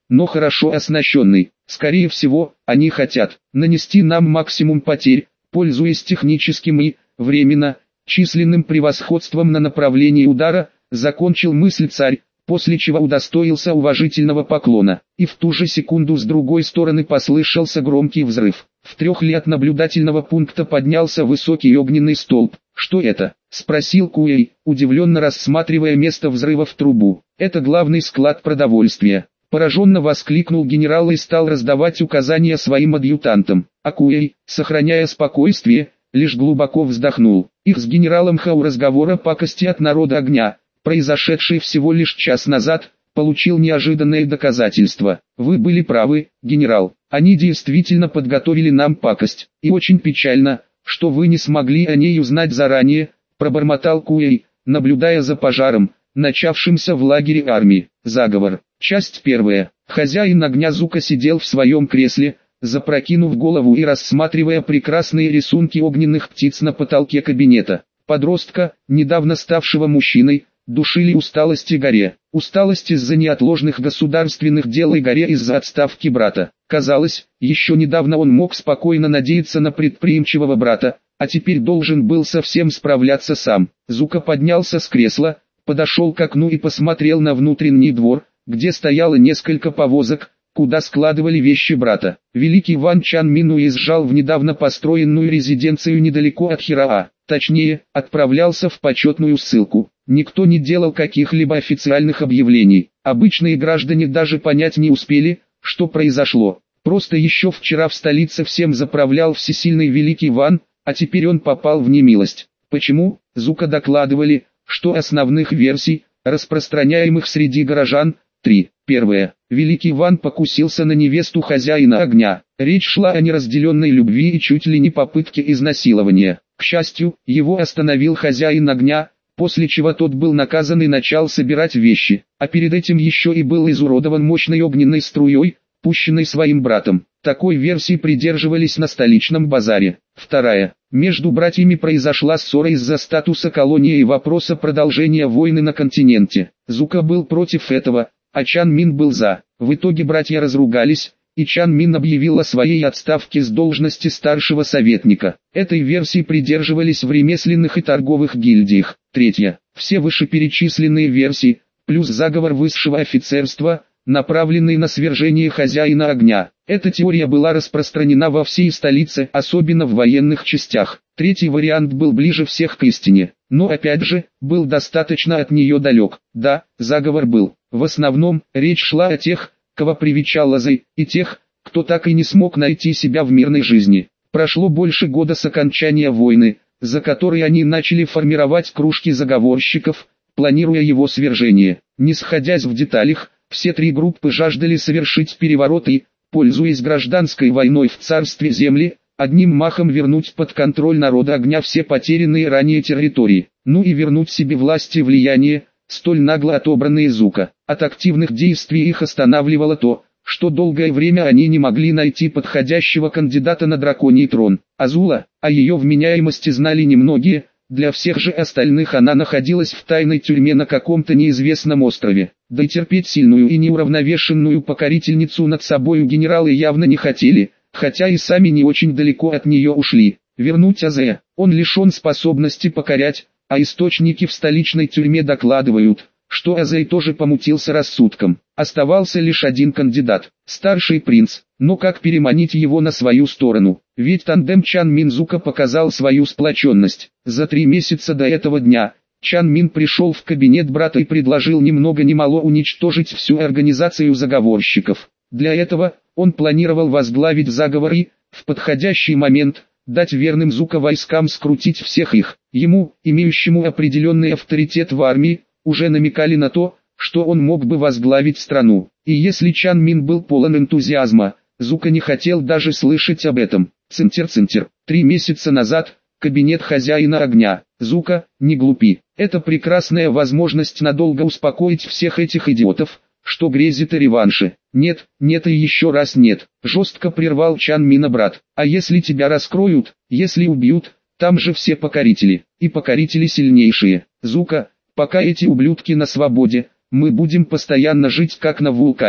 но хорошо оснащенный. Скорее всего, они хотят нанести нам максимум потерь, пользуясь техническим и, временно, численным превосходством на направлении удара, закончил мысль царь, после чего удостоился уважительного поклона. И в ту же секунду с другой стороны послышался громкий взрыв. В трех ли от наблюдательного пункта поднялся высокий огненный столб. «Что это?» — спросил Куэй, удивленно рассматривая место взрыва в трубу. «Это главный склад продовольствия». Пораженно воскликнул генерал и стал раздавать указания своим адъютантам. А Куэй, сохраняя спокойствие, лишь глубоко вздохнул. Их с генералом Хау разговор о пакости от народа огня, произошедший всего лишь час назад, получил неожиданное доказательство. «Вы были правы, генерал, они действительно подготовили нам пакость, и очень печально, что вы не смогли о ней узнать заранее», пробормотал Куэй, наблюдая за пожаром, начавшимся в лагере армии. Заговор. Часть первая. Хозяин огня Зука сидел в своем кресле, запрокинув голову и рассматривая прекрасные рисунки огненных птиц на потолке кабинета. Подростка, недавно ставшего мужчиной, душили усталость и горе. Усталость из-за неотложных государственных дел и горе из-за отставки брата. Казалось, еще недавно он мог спокойно надеяться на предприимчивого брата, а теперь должен был совсем справляться сам. Зука поднялся с кресла, подошел к окну и посмотрел на внутренний двор, где стояло несколько повозок, куда складывали вещи брата. Великий Ван Чан Мин уезжал в недавно построенную резиденцию недалеко от Хираа, точнее, отправлялся в почетную ссылку. Никто не делал каких-либо официальных объявлений. Обычные граждане даже понять не успели, что произошло. Просто еще вчера в столице всем заправлял всесильный Великий Ван, а теперь он попал в немилость. Почему? Зука докладывали, что основных версий, распространяемых среди горожан, три. Первое. Великий Ван покусился на невесту хозяина огня. Речь шла о неразделенной любви и чуть ли не попытке изнасилования. К счастью, его остановил хозяин огня, после чего тот был наказан и начал собирать вещи, а перед этим еще и был изуродован мощной огненной струей, пущенной своим братом. Такой версии придерживались на столичном базаре. Вторая. Между братьями произошла ссора из-за статуса колонии и вопроса продолжения войны на континенте. Зука был против этого, а Чан Мин был за. В итоге братья разругались, и Чан Мин объявил о своей отставке с должности старшего советника. Этой версии придерживались в ремесленных и торговых гильдиях. Третья. Все вышеперечисленные версии, плюс заговор высшего офицерства, направленный на свержение хозяина огня. Эта теория была распространена во всей столице, особенно в военных частях. Третий вариант был ближе всех к истине, но опять же, был достаточно от нее далек. Да, заговор был. В основном, речь шла о тех, кого привечал Лазай, и тех, кто так и не смог найти себя в мирной жизни. Прошло больше года с окончания войны, за которой они начали формировать кружки заговорщиков, планируя его свержение. Не сходясь в деталях, все три группы жаждали совершить переворот и, пользуясь гражданской войной в царстве земли, одним махом вернуть под контроль народа огня все потерянные ранее территории, ну и вернуть себе власть и влияние, столь нагло отобранные Зука. От активных действий их останавливало то, что долгое время они не могли найти подходящего кандидата на драконий трон. Азула, о ее вменяемости знали немногие, для всех же остальных она находилась в тайной тюрьме на каком-то неизвестном острове. Да и терпеть сильную и неуравновешенную покорительницу над собою генералы явно не хотели, хотя и сами не очень далеко от нее ушли. Вернуть Азея, он лишен способности покорять, а источники в столичной тюрьме докладывают, что Азей тоже помутился рассудком. Оставался лишь один кандидат, старший принц, но как переманить его на свою сторону? Ведь тандем Чан Мин Зука показал свою сплоченность. За три месяца до этого дня, Чан Мин пришел в кабинет брата и предложил ни много ни мало уничтожить всю организацию заговорщиков. Для этого, он планировал возглавить заговор и, в подходящий момент, дать верным Зука войскам скрутить всех их. Ему, имеющему определенный авторитет в армии, уже намекали на то, что он мог бы возглавить страну. И если Чан Мин был полон энтузиазма, Зука не хотел даже слышать об этом. Центр-центр. Три месяца назад, кабинет хозяина огня. Зука, не глупи. Это прекрасная возможность надолго успокоить всех этих идиотов, что грезит о реванше. Нет, нет и еще раз нет. Жестко прервал Чан Мина брат. А если тебя раскроют, если убьют, там же все покорители. И покорители сильнейшие. Зука, пока эти ублюдки на свободе, мы будем постоянно жить как на вулкане.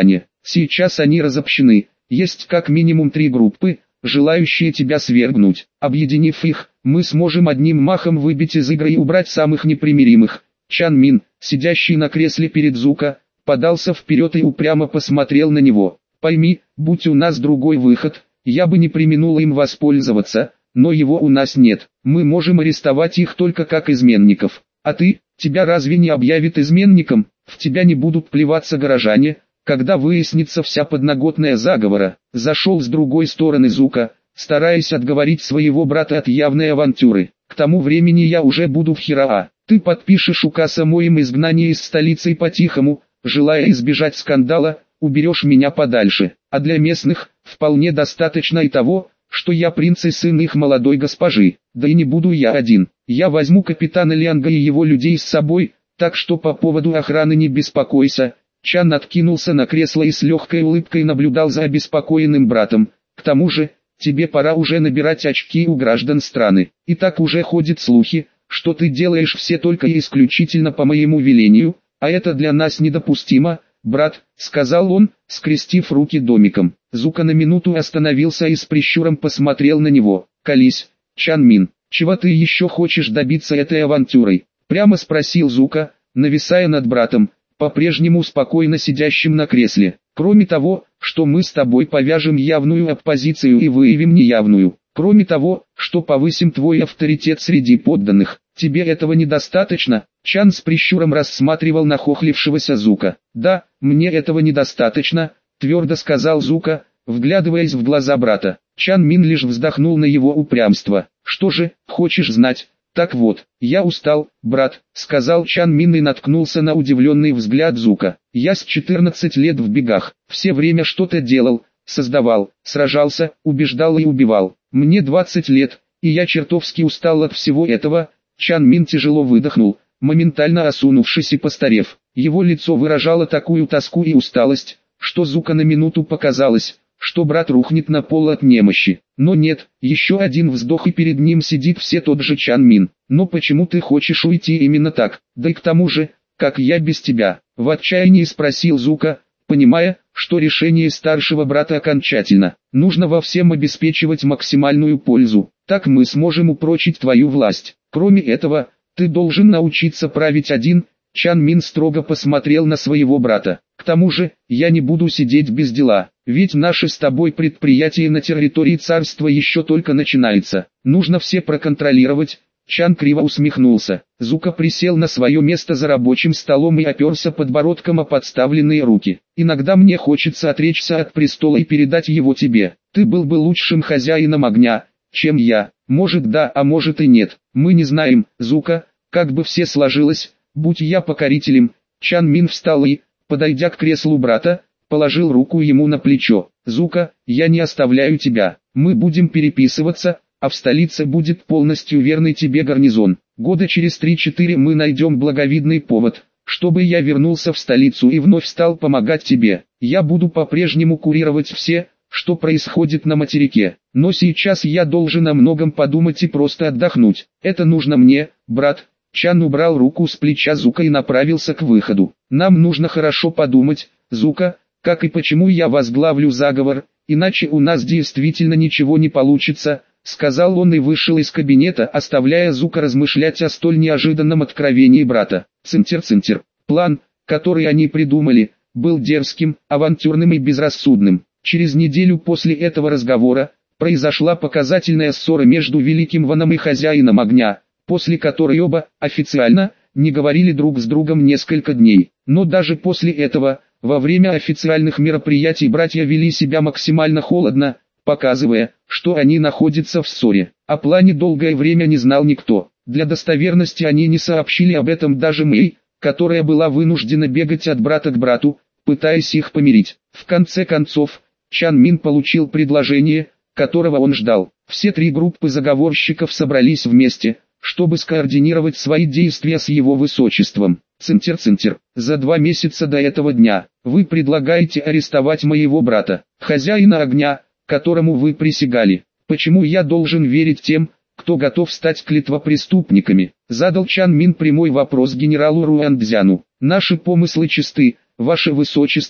Сейчас они разобщены, есть как минимум три группы, желающие тебя свергнуть. Объединив их, мы сможем одним махом выбить из игры и убрать самых непримиримых. Чан Мин, сидящий на кресле перед Зука, подался вперед и упрямо посмотрел на него. Пойми, будь у нас другой выход, я бы не преминул им воспользоваться, но его у нас нет. Мы можем арестовать их только как изменников. А ты, тебя разве не объявят изменником? В тебя не будут плеваться горожане, когда выяснится вся подноготная заговора. Зашел с другой стороны Зука, стараясь отговорить своего брата от явной авантюры. К тому времени я уже буду в Хираа. Ты подпишешь указ о моем изгнании из столицы и по-тихому, желая избежать скандала, уберешь меня подальше. А для местных, вполне достаточно и того, что я принц и сын их молодой госпожи. Да и не буду я один. Я возьму капитана Лянга и его людей с собой, так что по поводу охраны не беспокойся. Чан откинулся на кресло и с легкой улыбкой наблюдал за обеспокоенным братом. К тому же, тебе пора уже набирать очки у граждан страны. И так уже ходят слухи, что ты делаешь все только и исключительно по моему велению, а это для нас недопустимо, брат, сказал он, скрестив руки домиком. Зука на минуту остановился и с прищуром посмотрел на него. Колись, Чан Мин, чего ты еще хочешь добиться этой авантюрой? Прямо спросил Зука, нависая над братом, по-прежнему спокойно сидящим на кресле. Кроме того, что мы с тобой повяжем явную оппозицию и выявим неявную. Кроме того, что повысим твой авторитет среди подданных. Тебе этого недостаточно? Чан с прищуром рассматривал нахохлившегося Зука. Да, мне этого недостаточно, твердо сказал Зука, вглядываясь в глаза брата. Чан Мин лишь вздохнул на его упрямство. Что же, хочешь знать? Так вот, я устал, брат, сказал Чан Мин и наткнулся на удивленный взгляд Зука. Я с четырнадцати лет в бегах, все время что-то делал, создавал, сражался, убеждал и убивал. Мне двадцать лет, и я чертовски устал от всего этого. Чан Мин тяжело выдохнул, моментально осунувшись и постарев. Его лицо выражало такую тоску и усталость, что Зука на минуту показалось, что брат рухнет на пол от немощи. Но нет, еще один вздох и перед ним сидит все тот же Чан Мин. Но почему ты хочешь уйти именно так? Да и к тому же, как я без тебя? В отчаянии спросил Зука, понимая, что решение старшего брата окончательно. Нужно во всем обеспечивать максимальную пользу. Так мы сможем упрочить твою власть. Кроме этого, ты должен научиться править один. Чан Мин строго посмотрел на своего брата. К тому же, я не буду сидеть без дела, ведь наше с тобой предприятие на территории царства еще только начинается. Нужно все проконтролировать. Чан криво усмехнулся. Зука присел на свое место за рабочим столом и оперся подбородком о подставленные руки. Иногда мне хочется отречься от престола и передать его тебе. Ты был бы лучшим хозяином огня, чем я. Может да, а может и нет. Мы не знаем, Зука, как бы все сложилось, будь я покорителем. Чан Мин встал и, подойдя к креслу брата, положил руку ему на плечо. Зука, я не оставляю тебя. Мы будем переписываться, а в столице будет полностью верный тебе гарнизон. Года через три-четыре мы найдем благовидный повод, чтобы я вернулся в столицу и вновь стал помогать тебе. Я буду по-прежнему курировать все, что происходит на материке. Но сейчас я должен о многом подумать и просто отдохнуть. Это нужно мне, брат. Чан убрал руку с плеча Зука и направился к выходу. Нам нужно хорошо подумать, Зука, как и почему я возглавлю заговор, иначе у нас действительно ничего не получится, сказал он и вышел из кабинета, оставляя Зука размышлять о столь неожиданном откровении брата. Цинтер-цинтер. План, который они придумали, был дерзким, авантюрным и безрассудным. Через неделю после этого разговора, произошла показательная ссора между Великим Ваном и хозяином огня, после которой оба, официально, не говорили друг с другом несколько дней. Но даже после этого, во время официальных мероприятий братья вели себя максимально холодно, показывая, что они находятся в ссоре. О плане долгое время не знал никто. Для достоверности они не сообщили об этом даже Мэй, которая была вынуждена бегать от брата к брату, пытаясь их помирить. В конце концов, Чан Мин получил предложение, которого он ждал. Все три группы заговорщиков собрались вместе, чтобы скоординировать свои действия с его высочеством. Цинтер-цинтер. За два месяца до этого дня, вы предлагаете арестовать моего брата, хозяина огня, которому вы присягали. Почему я должен верить тем, кто готов стать клятвопреступниками? Задал Чан Мин прямой вопрос генералу Руандзяну. Наши помыслы чисты, ваше высочество,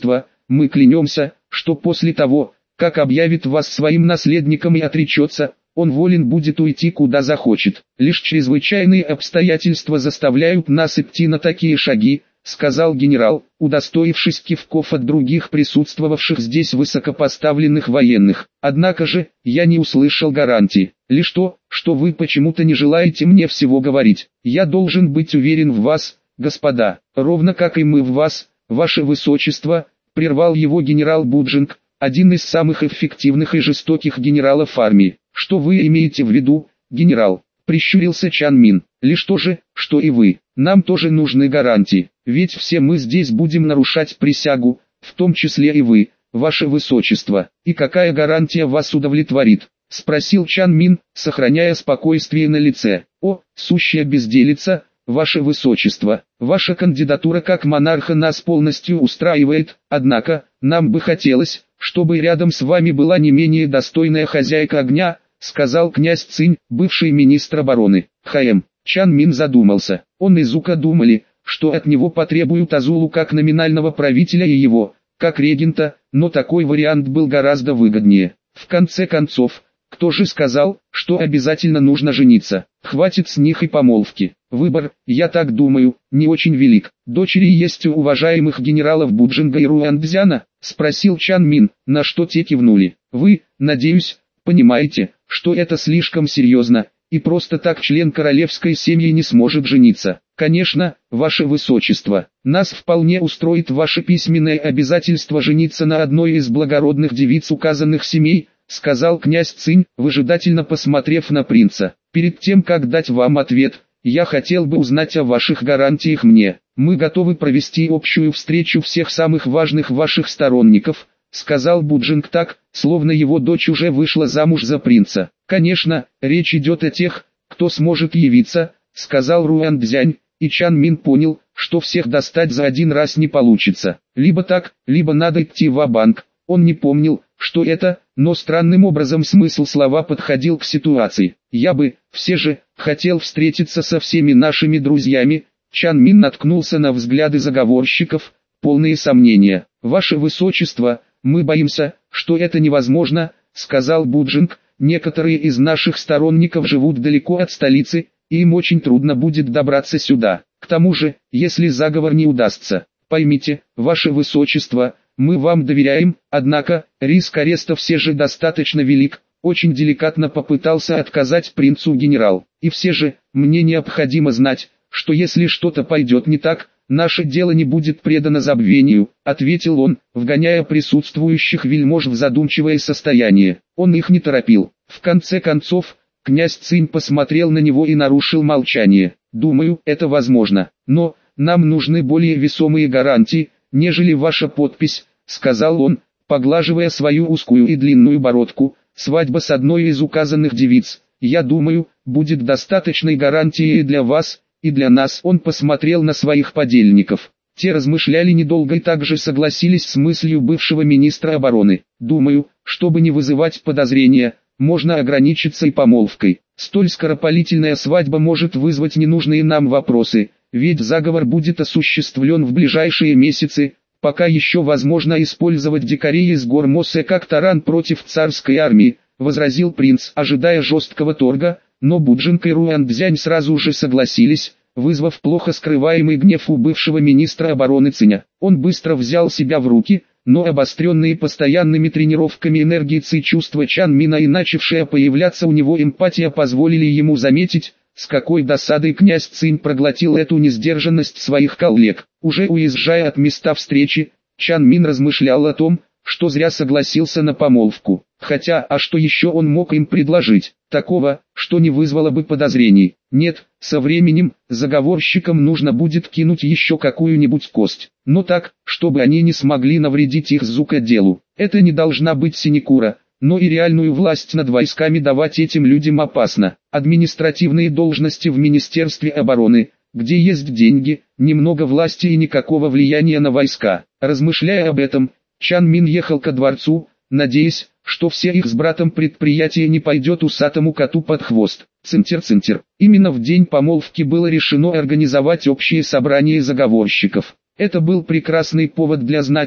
мы клянемся, что после того, как объявит вас своим наследником и отречется, он волен будет уйти куда захочет. Лишь чрезвычайные обстоятельства заставляют нас идти на такие шаги, сказал генерал, удостоившись кивков от других присутствовавших здесь высокопоставленных военных. Однако же, я не услышал гарантии. Лишь то, что вы почему-то не желаете мне всего говорить. Я должен быть уверен в вас, господа, ровно как и мы в вас, ваше высочество, прервал его генерал Буджинг, один из самых эффективных и жестоких генералов армии. Что вы имеете в виду, генерал? Прищурился Чан Мин. Лишь то же, что и вы. Нам тоже нужны гарантии, ведь все мы здесь будем нарушать присягу, в том числе и вы, ваше высочество. И какая гарантия вас удовлетворит? Спросил Чан Мин, сохраняя спокойствие на лице. О, сущая безделица, ваше высочество, ваша кандидатура как монарха нас полностью устраивает, однако, нам бы хотелось, чтобы рядом с вами была не менее достойная хозяйка огня, сказал князь Цинь, бывший министр обороны. Хаэм. Чан Мин задумался. Он и Зука думали, что от него потребуют Азулу как номинального правителя и его, как регента, но такой вариант был гораздо выгоднее. В конце концов, кто же сказал, что обязательно нужно жениться? Хватит с них и помолвки. Выбор, я так думаю, не очень велик. Дочери есть у уважаемых генералов Буджинга и Руандзяна? Спросил Чан Мин, на что те кивнули. Вы, надеюсь, понимаете, что это слишком серьезно, и просто так член королевской семьи не сможет жениться. Конечно, ваше высочество, нас вполне устроит ваше письменное обязательство жениться на одной из благородных девиц указанных семей, сказал князь Цинь, выжидательно посмотрев на принца. Перед тем, как дать вам ответ, я хотел бы узнать о ваших гарантиях мне. Мы готовы провести общую встречу всех самых важных ваших сторонников, сказал Буджинг так, словно его дочь уже вышла замуж за принца. Конечно, речь идет о тех, кто сможет явиться, сказал Руандзянь, и Чан Мин понял, что всех достать за один раз не получится. Либо так, либо надо идти ва-банк. Он не помнил, что это, но странным образом смысл слова подходил к ситуации. Я бы, все же, хотел встретиться со всеми нашими друзьями. Чан Мин наткнулся на взгляды заговорщиков, полные сомнения. Ваше высочество, мы боимся, что это невозможно, сказал Буджинг. Некоторые из наших сторонников живут далеко от столицы, и им очень трудно будет добраться сюда. К тому же, если заговор не удастся, поймите, ваше высочество, мы вам доверяем, однако, риск ареста все же достаточно велик, очень деликатно попытался отказать принцу генерал. И все же, мне необходимо знать, что если что-то пойдет не так, наше дело не будет предано забвению, ответил он, вгоняя присутствующих вельмож в задумчивое состояние. Он их не торопил. В конце концов, князь Цинь посмотрел на него и нарушил молчание. Думаю, это возможно, но нам нужны более весомые гарантии, нежели ваша подпись, сказал он, поглаживая свою узкую и длинную бородку. Свадьба с одной из указанных девиц, я думаю, будет достаточной гарантией для вас, и для нас. Он посмотрел на своих подельников. Те размышляли недолго и также согласились с мыслью бывшего министра обороны. Думаю, чтобы не вызывать подозрения, можно ограничиться и помолвкой. Столь скоропалительная свадьба может вызвать ненужные нам вопросы, ведь заговор будет осуществлен в ближайшие месяцы, пока еще возможно использовать дикарей из гор Мосе как таран против царской армии, возразил принц, ожидая жесткого торга. Но Буджинг и Руандзянь сразу же согласились, вызвав плохо скрываемый гнев у бывшего министра обороны Циня. Он быстро взял себя в руки, но обостренные постоянными тренировками энергии Ци чувства Чан Мина и начавшая появляться у него эмпатия позволили ему заметить, с какой досадой князь Цинь проглотил эту несдержанность своих коллег. Уже уезжая от места встречи, Чан Мин размышлял о том, что зря согласился на помолвку. Хотя, а что еще он мог им предложить, такого, что не вызвало бы подозрений? Нет, со временем, заговорщикам нужно будет кинуть еще какую-нибудь кость, но так, чтобы они не смогли навредить их Зука-делу. Это не должна быть синекура, но и реальную власть над войсками давать этим людям опасно. Административные должности в Министерстве обороны, где есть деньги, немного власти и никакого влияния на войска. Размышляя об этом, Чан Мин ехал ко дворцу, надеясь, что все их с братом предприятие не пойдет усатому коту под хвост. Цинтер-цинтер. Именно в день помолвки было решено организовать общее собрание заговорщиков. Это был прекрасный повод для знати,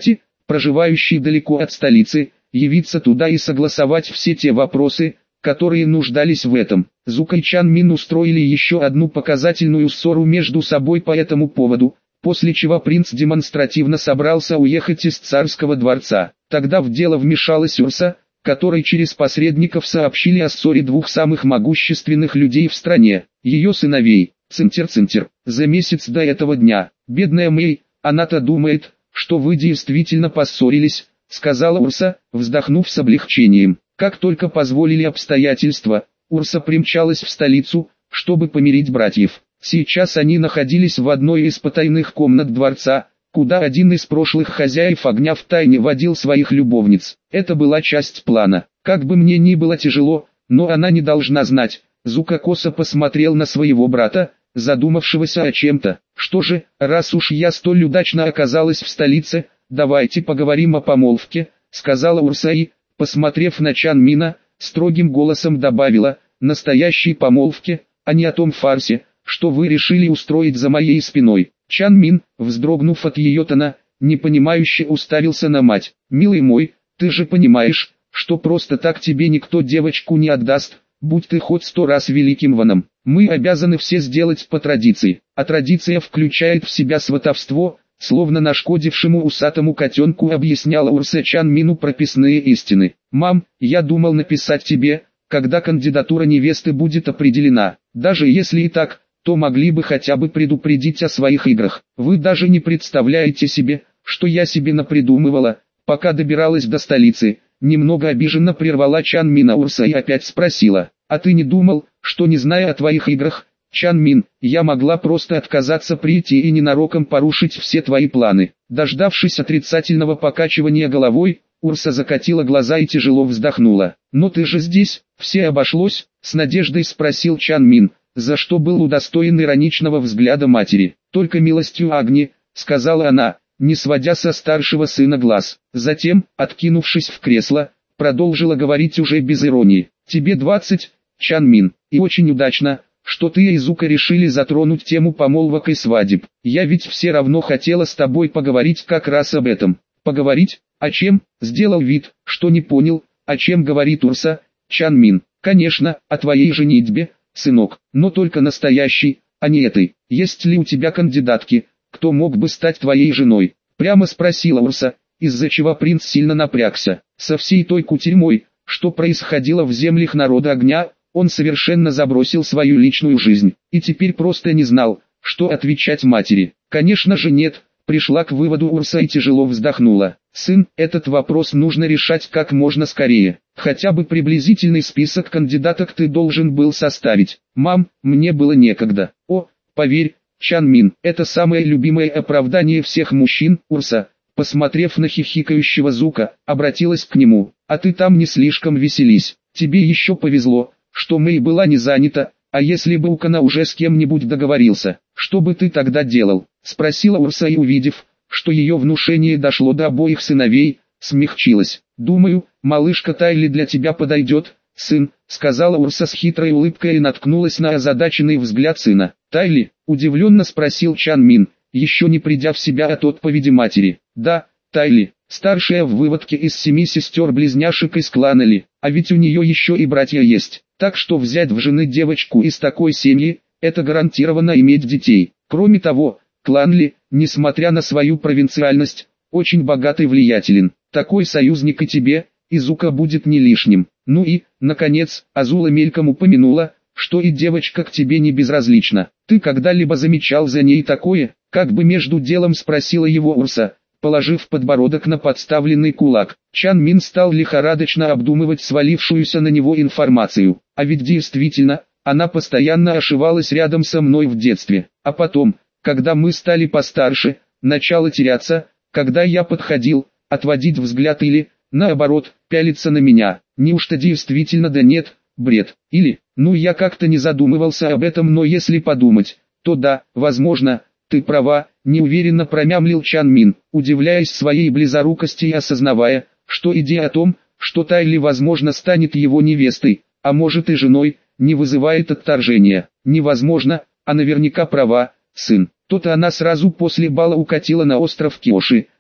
проживающий далеко от столицы, явиться туда и согласовать все те вопросы, которые нуждались в этом. Зука и Чан Мин устроили еще одну показательную ссору между собой по этому поводу, после чего принц демонстративно собрался уехать из царского дворца. Тогда в дело вмешалась Урса, которой через посредников сообщили о ссоре двух самых могущественных людей в стране, ее сыновей. Цинтер-цинтер, за месяц до этого дня, бедная Мэй, она-то думает, что вы действительно поссорились, сказала Урса, вздохнув с облегчением. Как только позволили обстоятельства, Урса примчалась в столицу, чтобы помирить братьев. Сейчас они находились в одной из потайных комнат дворца, куда один из прошлых хозяев огня втайне водил своих любовниц. Это была часть плана. Как бы мне ни было тяжело, но она не должна знать. Зука косо посмотрел на своего брата, задумавшегося о чем-то. Что же, раз уж я столь удачно оказалась в столице, давайте поговорим о помолвке, сказала Урса и, посмотрев на Чан Мина, строгим голосом добавила: настоящей помолвке, а не о том фарсе, что вы решили устроить за моей спиной. Чан Мин, вздрогнув от ее тона, непонимающе уставился на мать. Милый мой, ты же понимаешь, что просто так тебе никто девочку не отдаст, будь ты хоть сто раз великим ваном. Мы обязаны все сделать по традиции, а традиция включает в себя сватовство, словно нашкодившему усатому котенку объясняла Урса Чан Мину прописные истины. Мам, я думал написать тебе, когда кандидатура невесты будет определена. Даже если и так, то могли бы хотя бы предупредить о своих играх. Вы даже не представляете себе, что я себе напридумывала, пока добиралась до столицы. Немного обиженно прервала Чан Мина Урса и опять спросила: а ты не думал, что не зная о твоих играх, Чан Мин, я могла просто отказаться прийти и ненароком порушить все твои планы? Дождавшись отрицательного покачивания головой, Урса закатила глаза и тяжело вздохнула. Но ты же здесь, все обошлось? С надеждой спросил Чан Мин, за что был удостоен ироничного взгляда матери. Только милостью Агни, сказала она, не сводя со старшего сына глаз. Затем, откинувшись в кресло, продолжила говорить уже без иронии. Тебе двадцать, Чан Мин, и очень удачно, что ты и Зука решили затронуть тему помолвок и свадеб. Я ведь все равно хотела с тобой поговорить как раз об этом. Поговорить? О чем? Сделал вид, что не понял, о чем говорит Урса. Чан Мин, конечно, о твоей женитьбе, сынок, но только настоящей, а не этой. Есть ли у тебя кандидатки, кто мог бы стать твоей женой? Прямо спросила Урса, из-за чего принц сильно напрягся. Со всей той кутерьмой, что происходило в землях народа огня, он совершенно забросил свою личную жизнь, и теперь просто не знал, что отвечать матери. Конечно же нет, пришла к выводу Урса и тяжело вздохнула. Сын, этот вопрос нужно решать как можно скорее. Хотя бы приблизительный список кандидаток ты должен был составить. Мам, мне было некогда. О, поверь, Чан Мин, это самое любимое оправдание всех мужчин. Урса, посмотрев на хихикающего Зука, обратилась к нему. А ты там не слишком веселись. Тебе еще повезло, что Мэй была не занята, а если бы Укана уже с кем-нибудь договорился, что бы ты тогда делал? Спросила Урса и, увидев, что ее внушение дошло до обоих сыновей, смягчилась. Думаю, малышка Тайли для тебя подойдет, сын, сказала Урса с хитрой улыбкой и наткнулась на озадаченный взгляд сына. Тайли, удивленно спросил Чан Мин, еще не придя в себя от отповеди матери. Да, Тайли, старшая в выводке из семи сестер-близняшек из клана Ли, а ведь у нее еще и братья есть. Так что взять в жены девочку из такой семьи, это гарантированно иметь детей. Кроме того, клан Ли, несмотря на свою провинциальность, очень богат и влиятелен. Такой союзник и тебе, и Зука будет не лишним. Ну и, наконец, Азула мельком упомянула, что и девочка к тебе не безразлична. Ты когда-либо замечал за ней такое? Как бы между делом спросила его Урса, положив подбородок на подставленный кулак. Чан Мин стал лихорадочно обдумывать свалившуюся на него информацию. А ведь действительно, она постоянно ошивалась рядом со мной в детстве. А потом, когда мы стали постарше, начала теряться, когда я подходил, отводить взгляд или, наоборот, пялиться на меня. Неужто действительно да нет, бред? Или, ну я как-то не задумывался об этом, но если подумать, то да, возможно, ты права, неуверенно промямлил Чан Мин, удивляясь своей близорукости и осознавая, что идея о том, что Тайли возможно станет его невестой, а может и женой, не вызывает отторжения. Невозможно, а наверняка права, сын. То-то она сразу после бала укатила на остров Киоши,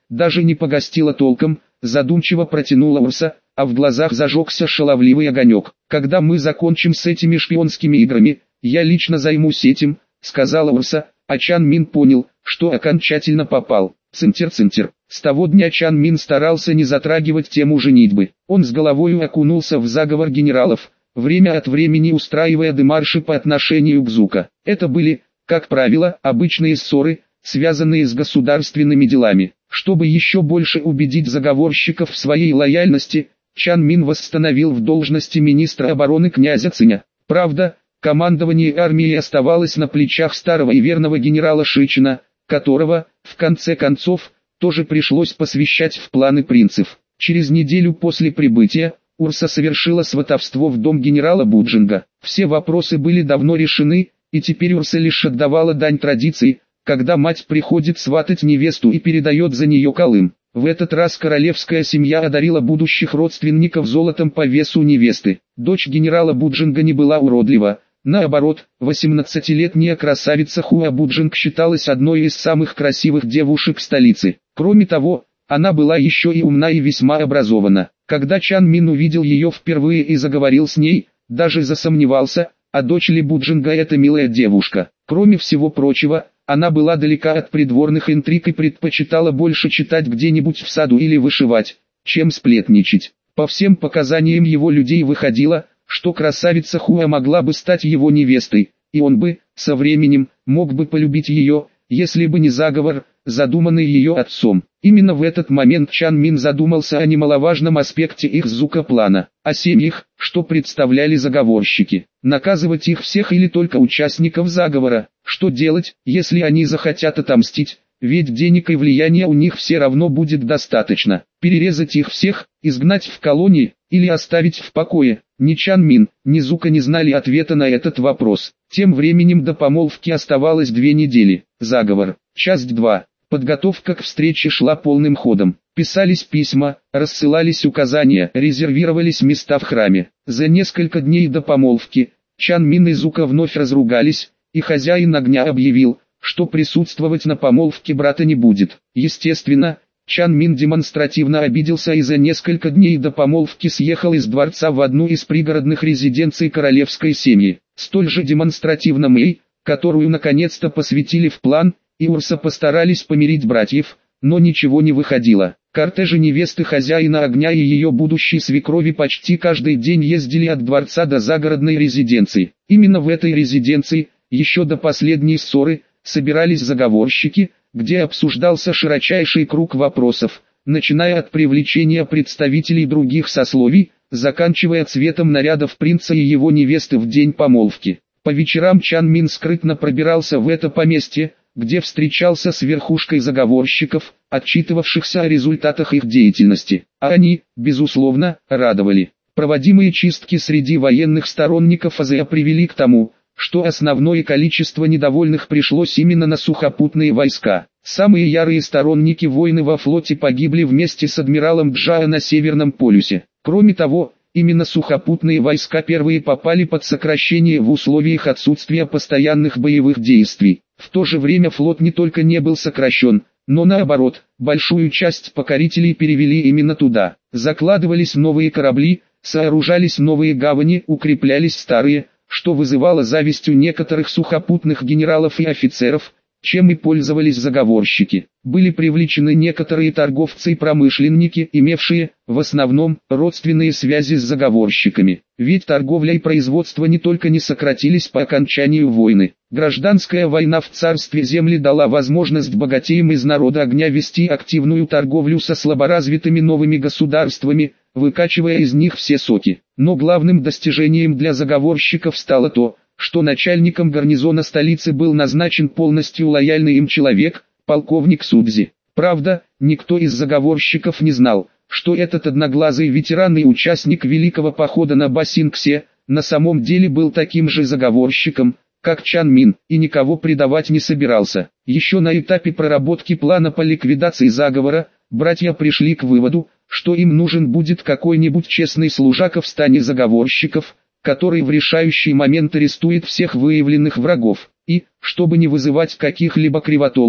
даже не погостила толком, задумчиво протянула Урса, а в глазах зажегся шаловливый огонек. Когда мы закончим с этими шпионскими играми, я лично займусь этим, сказала Урса, а Чан Мин понял, что окончательно попал. Цинтер-цинтер. С того дня Чан Мин старался не затрагивать тему женитьбы. Он с головой окунулся в заговор генералов, время от времени устраивая демарши по отношению к Зука. Это были, как правило, обычные ссоры, связанные с государственными делами. Чтобы еще больше убедить заговорщиков в своей лояльности, Чан Мин восстановил в должности министра обороны князя Циня. Правда, командование армией оставалось на плечах старого и верного генерала Шичина, которого, в конце концов, тоже пришлось посвящать в планы принцев. Через неделю после прибытия, Урса совершила сватовство в дом генерала Буджинга. Все вопросы были давно решены, и теперь Урса лишь отдавала дань традиции, когда мать приходит сватать невесту и передает за нее Колым. В этот раз королевская семья одарила будущих родственников золотом по весу невесты. Дочь генерала Буджинга не была уродлива. Наоборот, восемнадцатилетняя красавица Хуа Буджинг считалась одной из самых красивых девушек столицы. Кроме того, она была еще и умна и весьма образована. Когда Чан Мин увидел ее впервые и заговорил с ней, даже засомневался, а дочь ли Буджинга эта милая девушка. Кроме всего прочего, она была далека от придворных интриг и предпочитала больше читать где-нибудь в саду или вышивать, чем сплетничать. По всем показаниям его людей выходило, что красавица Хуа могла бы стать его невестой, и он бы, со временем, мог бы полюбить ее, если бы не заговор, задуманный ее отцом. Именно в этот момент Чан Мин задумался о немаловажном аспекте их Зука-плана, о семьях, что представляли заговорщики. Наказывать их всех или только участников заговора? Что делать, если они захотят отомстить? Ведь денег и влияния у них все равно будет достаточно. Перерезать их всех, изгнать в колонии, или оставить в покое? Ни Чан Мин, ни Зука не знали ответа на этот вопрос. Тем временем до помолвки оставалось две недели. Заговор. Часть два. Подготовка к встрече шла полным ходом. Писались письма, рассылались указания, резервировались места в храме. За несколько дней до помолвки, Чан Мин и Зука вновь разругались, и хозяин огня объявил, что присутствовать на помолвке брата не будет. Естественно, Чан Мин демонстративно обиделся и за несколько дней до помолвки съехал из дворца в одну из пригородных резиденций королевской семьи. Столь же демонстративно Мэй, которую наконец-то посвятили в план, и Урса постарались помирить братьев, но ничего не выходило. Кортежи невесты хозяина огня и ее будущей свекрови почти каждый день ездили от дворца до загородной резиденции. Именно в этой резиденции, еще до последней ссоры, собирались заговорщики, где обсуждался широчайший круг вопросов, начиная от привлечения представителей других сословий, заканчивая цветом нарядов принца и его невесты в день помолвки. По вечерам Чан Мин скрытно пробирался в это поместье, где встречался с верхушкой заговорщиков, отчитывавшихся о результатах их деятельности. А они, безусловно, радовали. Проводимые чистки среди военных сторонников АЗЭ привели к тому, что основное количество недовольных пришлось именно на сухопутные войска. Самые ярые сторонники войны во флоте погибли вместе с адмиралом Джао на Северном полюсе. Кроме того, именно сухопутные войска первые попали под сокращение в условиях отсутствия постоянных боевых действий. В то же время флот не только не был сокращен, но наоборот, большую часть покорителей перевели именно туда. Закладывались новые корабли, сооружались новые гавани, укреплялись старые, что вызывало зависть у некоторых сухопутных генералов и офицеров, чем и пользовались заговорщики. Были привлечены некоторые торговцы и промышленники, имевшие, в основном, родственные связи с заговорщиками. Ведь торговля и производство не только не сократились по окончанию войны. Гражданская война в царстве земли дала возможность богатеям из народа огня вести активную торговлю со слаборазвитыми новыми государствами, выкачивая из них все соки. Но главным достижением для заговорщиков стало то, что начальником гарнизона столицы был назначен полностью лояльный им человек, полковник Судзи. Правда, никто из заговорщиков не знал, что этот одноглазый ветеран и участник великого похода на Басингсе, на самом деле был таким же заговорщиком, как Чан Мин, и никого предавать не собирался. Еще на этапе проработки плана по ликвидации заговора, братья пришли к выводу, что им нужен будет какой-нибудь честный служака в стане заговорщиков, который в решающий момент арестует всех выявленных врагов, и, чтобы не вызывать каких-либо кривотолков,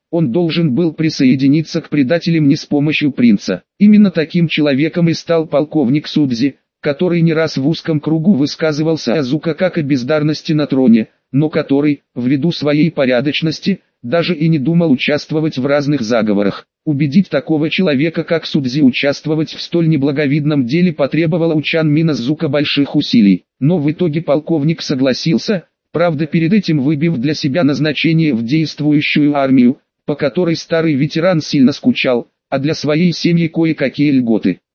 он должен был присоединиться к предателям не с помощью принца. Именно таким человеком и стал полковник Судзи, который не раз в узком кругу высказывался о Азука как о бездарности на троне, но который, ввиду своей порядочности, даже и не думал участвовать в разных заговорах. Убедить такого человека, как Судзи, участвовать в столь неблаговидном деле потребовало у Чан Мина Зука больших усилий. Но в итоге полковник согласился, правда перед этим выбив для себя назначение в действующую армию, по которой старый ветеран сильно скучал, а для своей семьи кое-какие льготы.